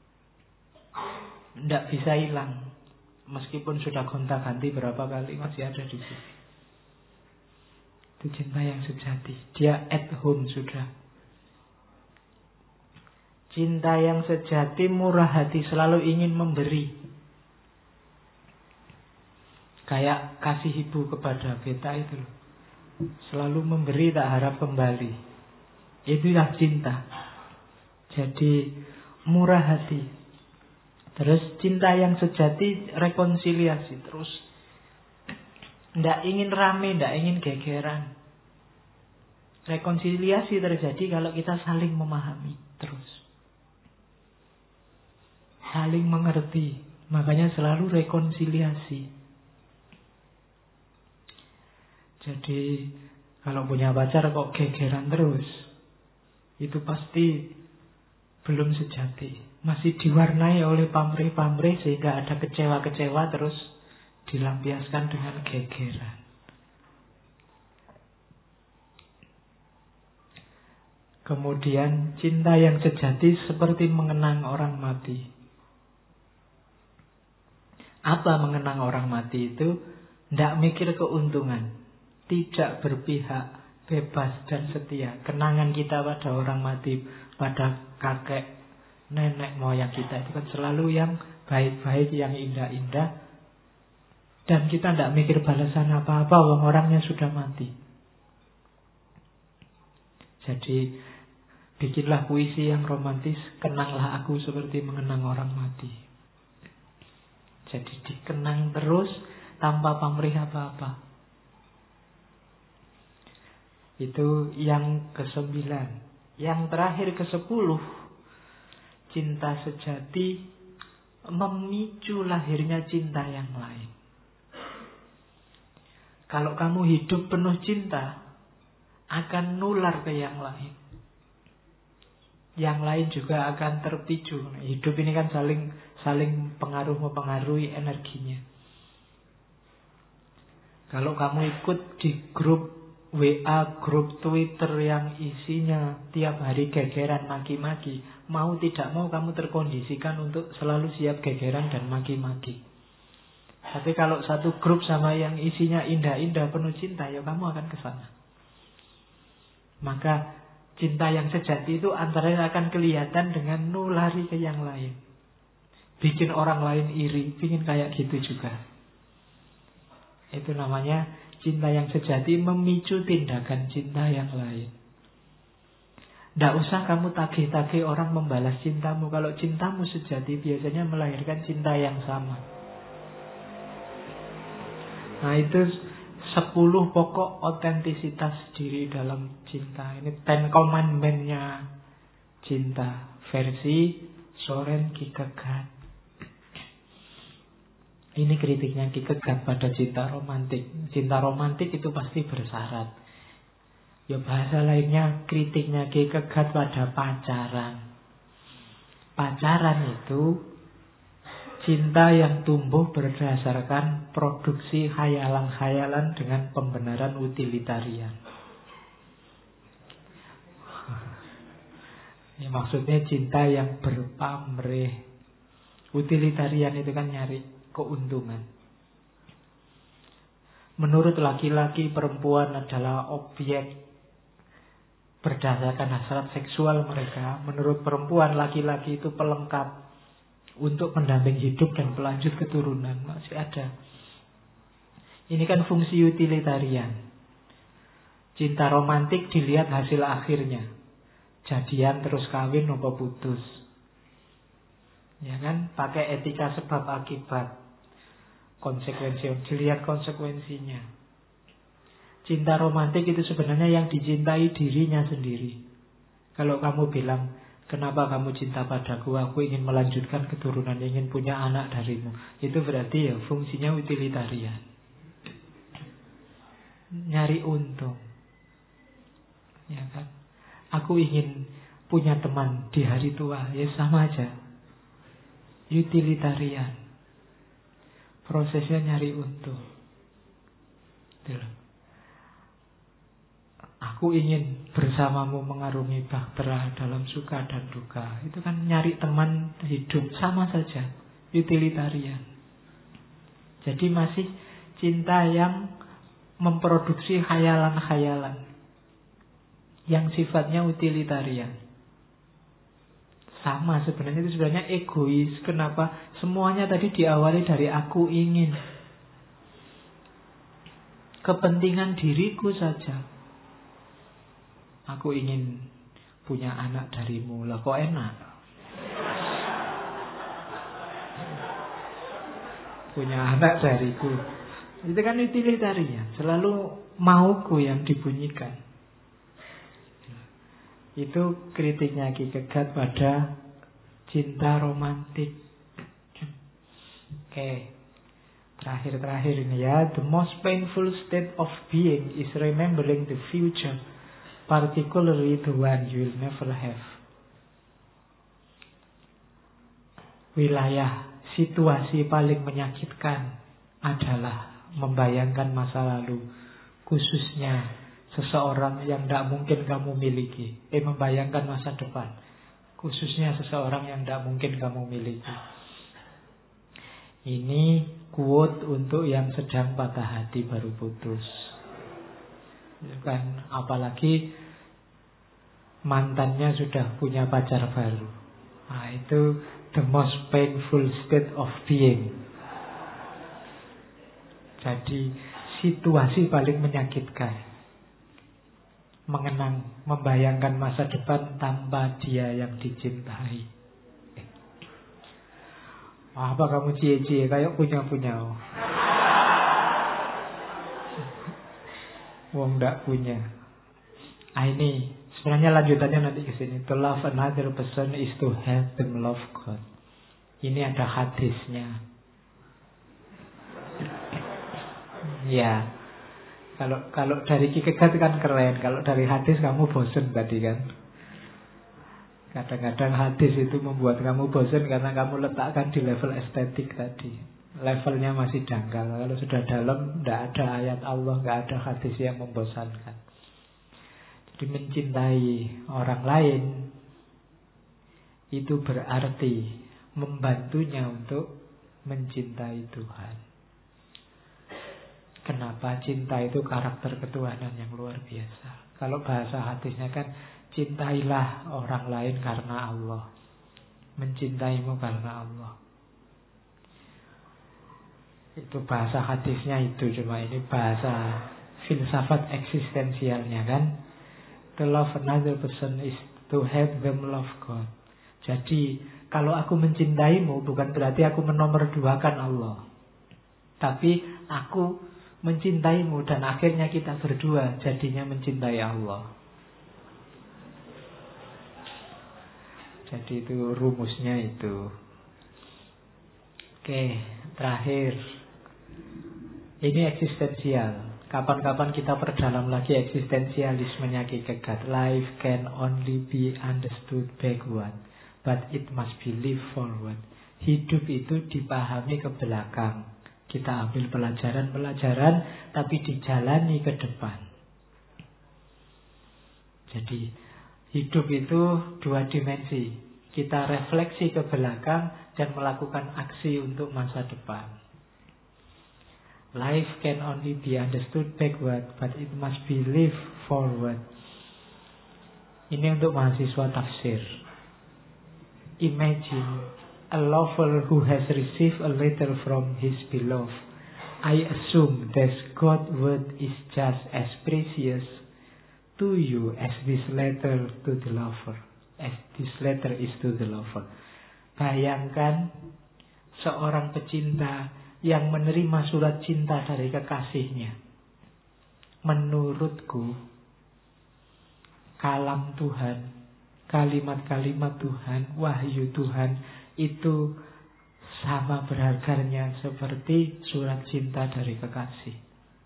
Tidak bisa hilang. Meskipun sudah gonta-ganti berapa kali, masih ada di sini. Itu cinta yang sejati. Dia at home sudah. Cinta yang sejati murah hati, selalu ingin memberi. Kayak kasih ibu kepada beta itu loh. Selalu memberi, tak harap kembali. Itulah cinta. Jadi murah hati. Terus cinta yang sejati rekonsiliasi terus. Tidak ingin rame, tidak ingin gegeran. Rekonsiliasi terjadi kalau kita saling memahami terus. Saling mengerti. Makanya selalu rekonsiliasi. Jadi kalau punya pacar kok gegeran terus, itu pasti belum sejati. Masih diwarnai oleh pamrih-pamrih sehingga ada kecewa-kecewa terus dilampiaskan dengan gegeran. Kemudian cinta yang sejati seperti mengenang orang mati. Apa mengenang orang mati itu? Tidak mikir keuntungan, tidak berpihak, bebas dan setia. Kenangan kita pada orang mati, pada kakek, nenek moyang kita itu kan selalu yang baik-baik, yang indah-indah. Dan kita tidak mikir balasan apa-apa, orangnya sudah mati. Jadi bikinlah puisi yang romantis, kenanglah aku seperti mengenang orang mati. Jadi dikenang terus tanpa pamrih apa-apa. Itu yang ke-9. Yang terakhir ke-10, cinta sejati memicu lahirnya cinta yang lain. Kalau kamu hidup penuh cinta, akan nular ke yang lain. Yang lain juga akan terpicu. Hidup ini kan saling mempengaruhi energinya. Kalau kamu ikut di grup WA, grup Twitter yang isinya tiap hari gegeran maki-maki, mau tidak mau kamu terkondisikan untuk selalu siap gegeran dan maki-maki. Tapi kalau satu grup sama yang isinya indah-indah penuh cinta, ya kamu akan ke sana. Maka cinta yang sejati itu antaranya akan kelihatan dengan nulari ke yang lain. Bikin orang lain iri, ingin kayak gitu juga. Itu namanya cinta yang sejati memicu tindakan cinta yang lain. Tidak usah kamu tagih-tagih orang membalas cintamu. Kalau cintamu sejati biasanya melahirkan cinta yang sama. Nah itu 10 pokok otentisitas diri dalam cinta. Ini 10 commandment-nya cinta. Versi Soren Kierkegaard. Ini kritiknya Kierkegaard pada cinta romantik. Cinta romantik itu pasti bersyarat. Ya bahasa lainnya kritiknya Kierkegaard pada pacaran. Pacaran itu cinta yang tumbuh berdasarkan produksi khayalan-khayalan dengan pembenaran utilitarian. Ya, maksudnya cinta yang berpamrih. Utilitarian itu kan nyari keuntungan. Menurut laki-laki, perempuan adalah objek berdasarkan hasrat seksual mereka. Menurut perempuan, laki-laki itu pelengkap untuk pendamping hidup dan pelanjut keturunan. Masih ada. Ini kan fungsi utilitarian. Cinta romantik dilihat hasil akhirnya. Jadian terus kawin apa putus. Ya kan? Pakai etika sebab akibat. Konsekuensi. Dilihat konsekuensinya. Cinta romantik itu sebenarnya yang dicintai dirinya sendiri. Kalau kamu bilang, kenapa kamu cinta padaku? Aku ingin melanjutkan keturunan, ingin punya anak darimu. Itu berarti ya fungsinya utilitarian. Nyari untung. Ya kan? Aku ingin punya teman di hari tua. Ya sama aja. Utilitarian. Prosesnya nyari untung. Aku ingin bersamamu mengarungi bahtera dalam suka dan duka. Itu kan nyari teman hidup. Sama saja. Utilitarian. Jadi masih cinta yang memproduksi khayalan-khayalan. Yang sifatnya utilitarian. Sama sebenarnya, itu sebenarnya egois. Kenapa? Semuanya tadi diawali dari aku ingin. Kepentingan diriku saja. Aku ingin punya anak darimu. Lah kok enak? Punya anak dariku. Itu kan utilitarian. Selalu mauku yang dibunyikan. Itu kritiknya Kierkegaard pada cinta romantik. Oke. Terakhir ini ya. The most painful state of being is remembering the future. Particularly the one you will never have. wilayah situasi paling menyakitkan adalah membayangkan masa lalu, khususnya seseorang yang tidak mungkin kamu miliki. Membayangkan masa depan, khususnya seseorang yang tidak mungkin kamu miliki. Ini quote untuk yang sedang patah hati baru putus. Kan, apalagi mantannya sudah punya pacar baru. Nah, itu the most painful state of being. Jadi situasi paling menyakitkan, membayangkan masa depan tanpa dia yang dicintai. Apa kamu cie-cie kayak punya-punya? Wong ndak punya. Ini sebenarnya lanjutannya nanti ke sini. To love another person is to help them love God. Ini ada hadisnya. Ya. Kalau dari Kierkegaard kan keren. Kalau dari hadis kamu bosen tadi kan. Kadang-kadang hadis itu membuat kamu bosen karena kamu letakkan di level estetik tadi. Levelnya masih dangkal. Kalau sudah dalam, tidak ada ayat Allah, tidak ada hadis yang membosankan. Jadi mencintai orang lain itu berarti membantunya untuk mencintai Tuhan. Kenapa? Cinta itu karakter ketuhanan yang luar biasa. Kalau bahasa hadisnya kan, cintailah orang lain karena Allah, mencintaimu karena Allah. Itu bahasa hadisnya itu. Cuma ini bahasa filsafat eksistensialnya kan. To love another person is to help them love God. Jadi kalau aku mencintaimu bukan berarti aku menomorduakan Allah, tapi aku mencintaimu dan akhirnya kita berdua jadinya mencintai Allah. Jadi itu rumusnya itu. Oke, terakhir. Ini eksistensial. Kapan-kapan kita perdalam lagi eksistensialismenya Kierkegaard. Life can only be understood backward, but it must be lived forward. Hidup itu dipahami ke belakang. Kita ambil pelajaran-pelajaran, tapi dijalani ke depan. Jadi hidup itu dua dimensi. Kita refleksi ke belakang dan melakukan aksi untuk masa depan. Life can only be understood backward, but it must be lived forward. Ini untuk mahasiswa tafsir. Imagine a lover who has received a letter from his beloved. I assume that God's word is just as precious to you as this letter to the lover. As this letter is to the lover. Bayangkan seorang pecinta yang menerima surat cinta dari kekasihnya. Menurutku, kalam Tuhan, kalimat-kalimat Tuhan, wahyu Tuhan itu sama berharganya seperti surat cinta dari kekasih.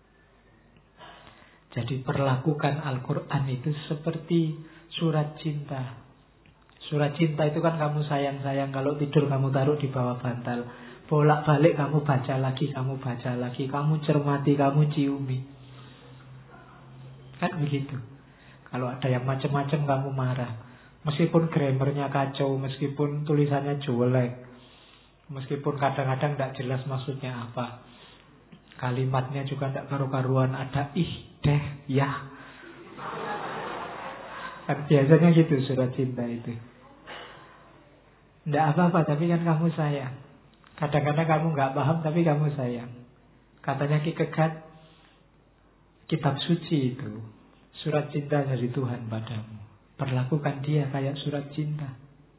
Jadi perlakukan Al-Quran itu seperti surat cinta. Surat cinta itu kan kamu sayang-sayang, kalau tidur kamu taruh di bawah bantal. Bolak-balik kamu baca lagi, kamu cermati, kamu ciumi. Kan begitu. Kalau ada yang macam-macam kamu marah. Meskipun grammarnya kacau, meskipun tulisannya jelek, meskipun kadang-kadang tidak jelas maksudnya apa, kalimatnya juga tidak karu-karuan, ada ih, deh, ya. Kan biasanya gitu surat cinta itu. Tidak apa-apa, tapi kan kamu sayang. Kadang-kadang kamu nggak paham, tapi kamu sayang. Katanya Kierkegaard, kitab suci itu surat cinta dari Tuhan padamu. Perlakukan dia kayak surat cinta.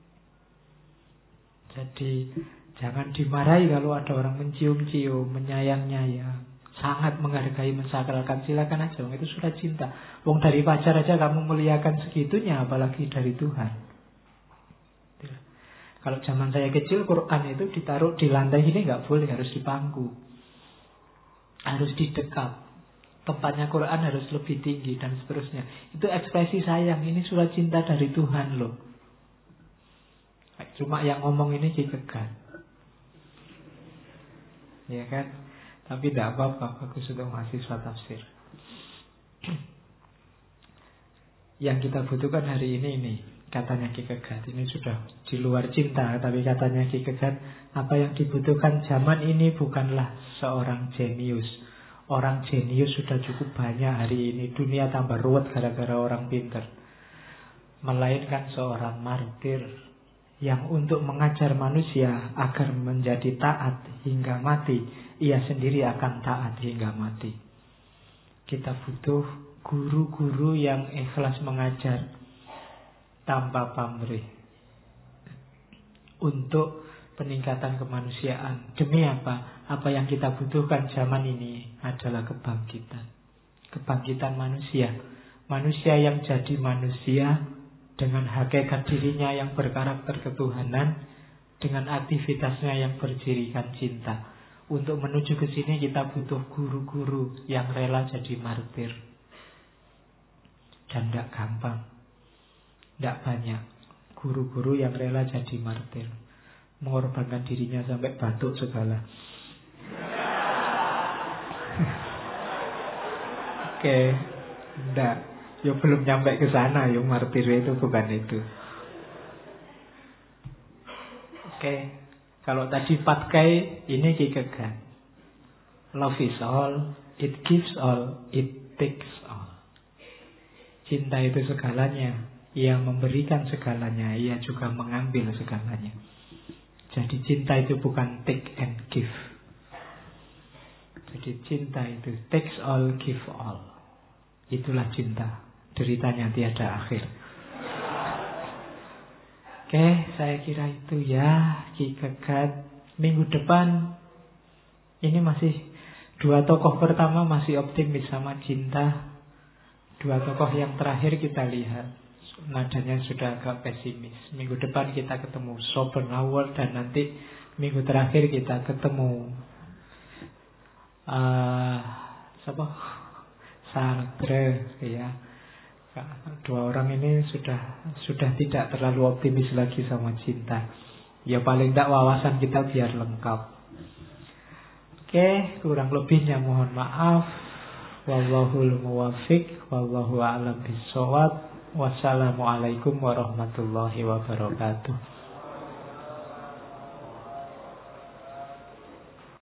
Jadi jangan dimarahi kalau ada orang mencium-cium, menyayang-nyayang, sangat menghargai, mensakralkan. Silakan aja, itu surat cinta. Wong dari pacar aja kamu muliakan segitunya, apalagi dari Tuhan. Kalau zaman saya kecil, Quran itu ditaruh di lantai ini nggak boleh, harus di pangku, harus didekap. Tempatnya Quran harus lebih tinggi dan seterusnya. Itu ekspresi sayang, ini surat cinta dari Tuhan loh. Cuma yang ngomong ini Kierkegaard. ya kan? Tapi tidak apa-apa, bagus untuk mahasiswa tafsir. Yang kita butuhkan hari ini, katanya Ki Kegat, ini sudah di luar cinta, tapi katanya Ki Kegat, apa yang dibutuhkan zaman ini bukanlah seorang jenius. Orang jenius sudah cukup banyak hari ini, dunia tambah ruwet gara-gara orang pintar. Melainkan seorang martir yang untuk mengajar manusia agar menjadi taat hingga mati, ia sendiri akan taat hingga mati. Kita butuh guru-guru yang ikhlas mengajar tanpa pamrih untuk peningkatan kemanusiaan. Demi apa? Apa yang kita butuhkan zaman ini adalah kebangkitan. Kebangkitan manusia. Manusia yang jadi manusia dengan hakikat dirinya yang berkarakter ketuhanan, dengan aktivitasnya yang bercirikan cinta. Untuk menuju ke sini kita butuh guru-guru yang rela jadi martir. Dan tidak gampang, tidak banyak guru-guru yang rela jadi martir, mengorbankan dirinya sampai batuk segala. Oke, enggak, ya belum nyampe ke sana, ya martir itu bukan itu. Oke, kalau tadi Patkai, ini Ki Kegat. Love is all, it gives all, it takes all. Cinta itu segalanya. Ia memberikan segalanya, ia juga mengambil segalanya. Jadi cinta itu bukan take and give. Jadi cinta itu takes all, give all. Itulah cinta. Deritanya tiada akhir. Oke, saya kira itu ya Ki Kegat. Minggu depan ini masih dua tokoh pertama masih optimis sama cinta. Dua tokoh yang terakhir kita lihat nadanya sudah agak pesimis. Minggu depan kita ketemu Schopenhauer, dan nanti minggu terakhir kita ketemu siapa? Sartre, ya. Dua orang ini sudah tidak terlalu optimis lagi sama cinta. Ya paling tidak wawasan kita biar lengkap. Oke, kurang lebihnya mohon maaf. Wallahul muwaffiq, wallahu a'lam bishawab. Wassalamualaikum warahmatullahi wabarakatuh.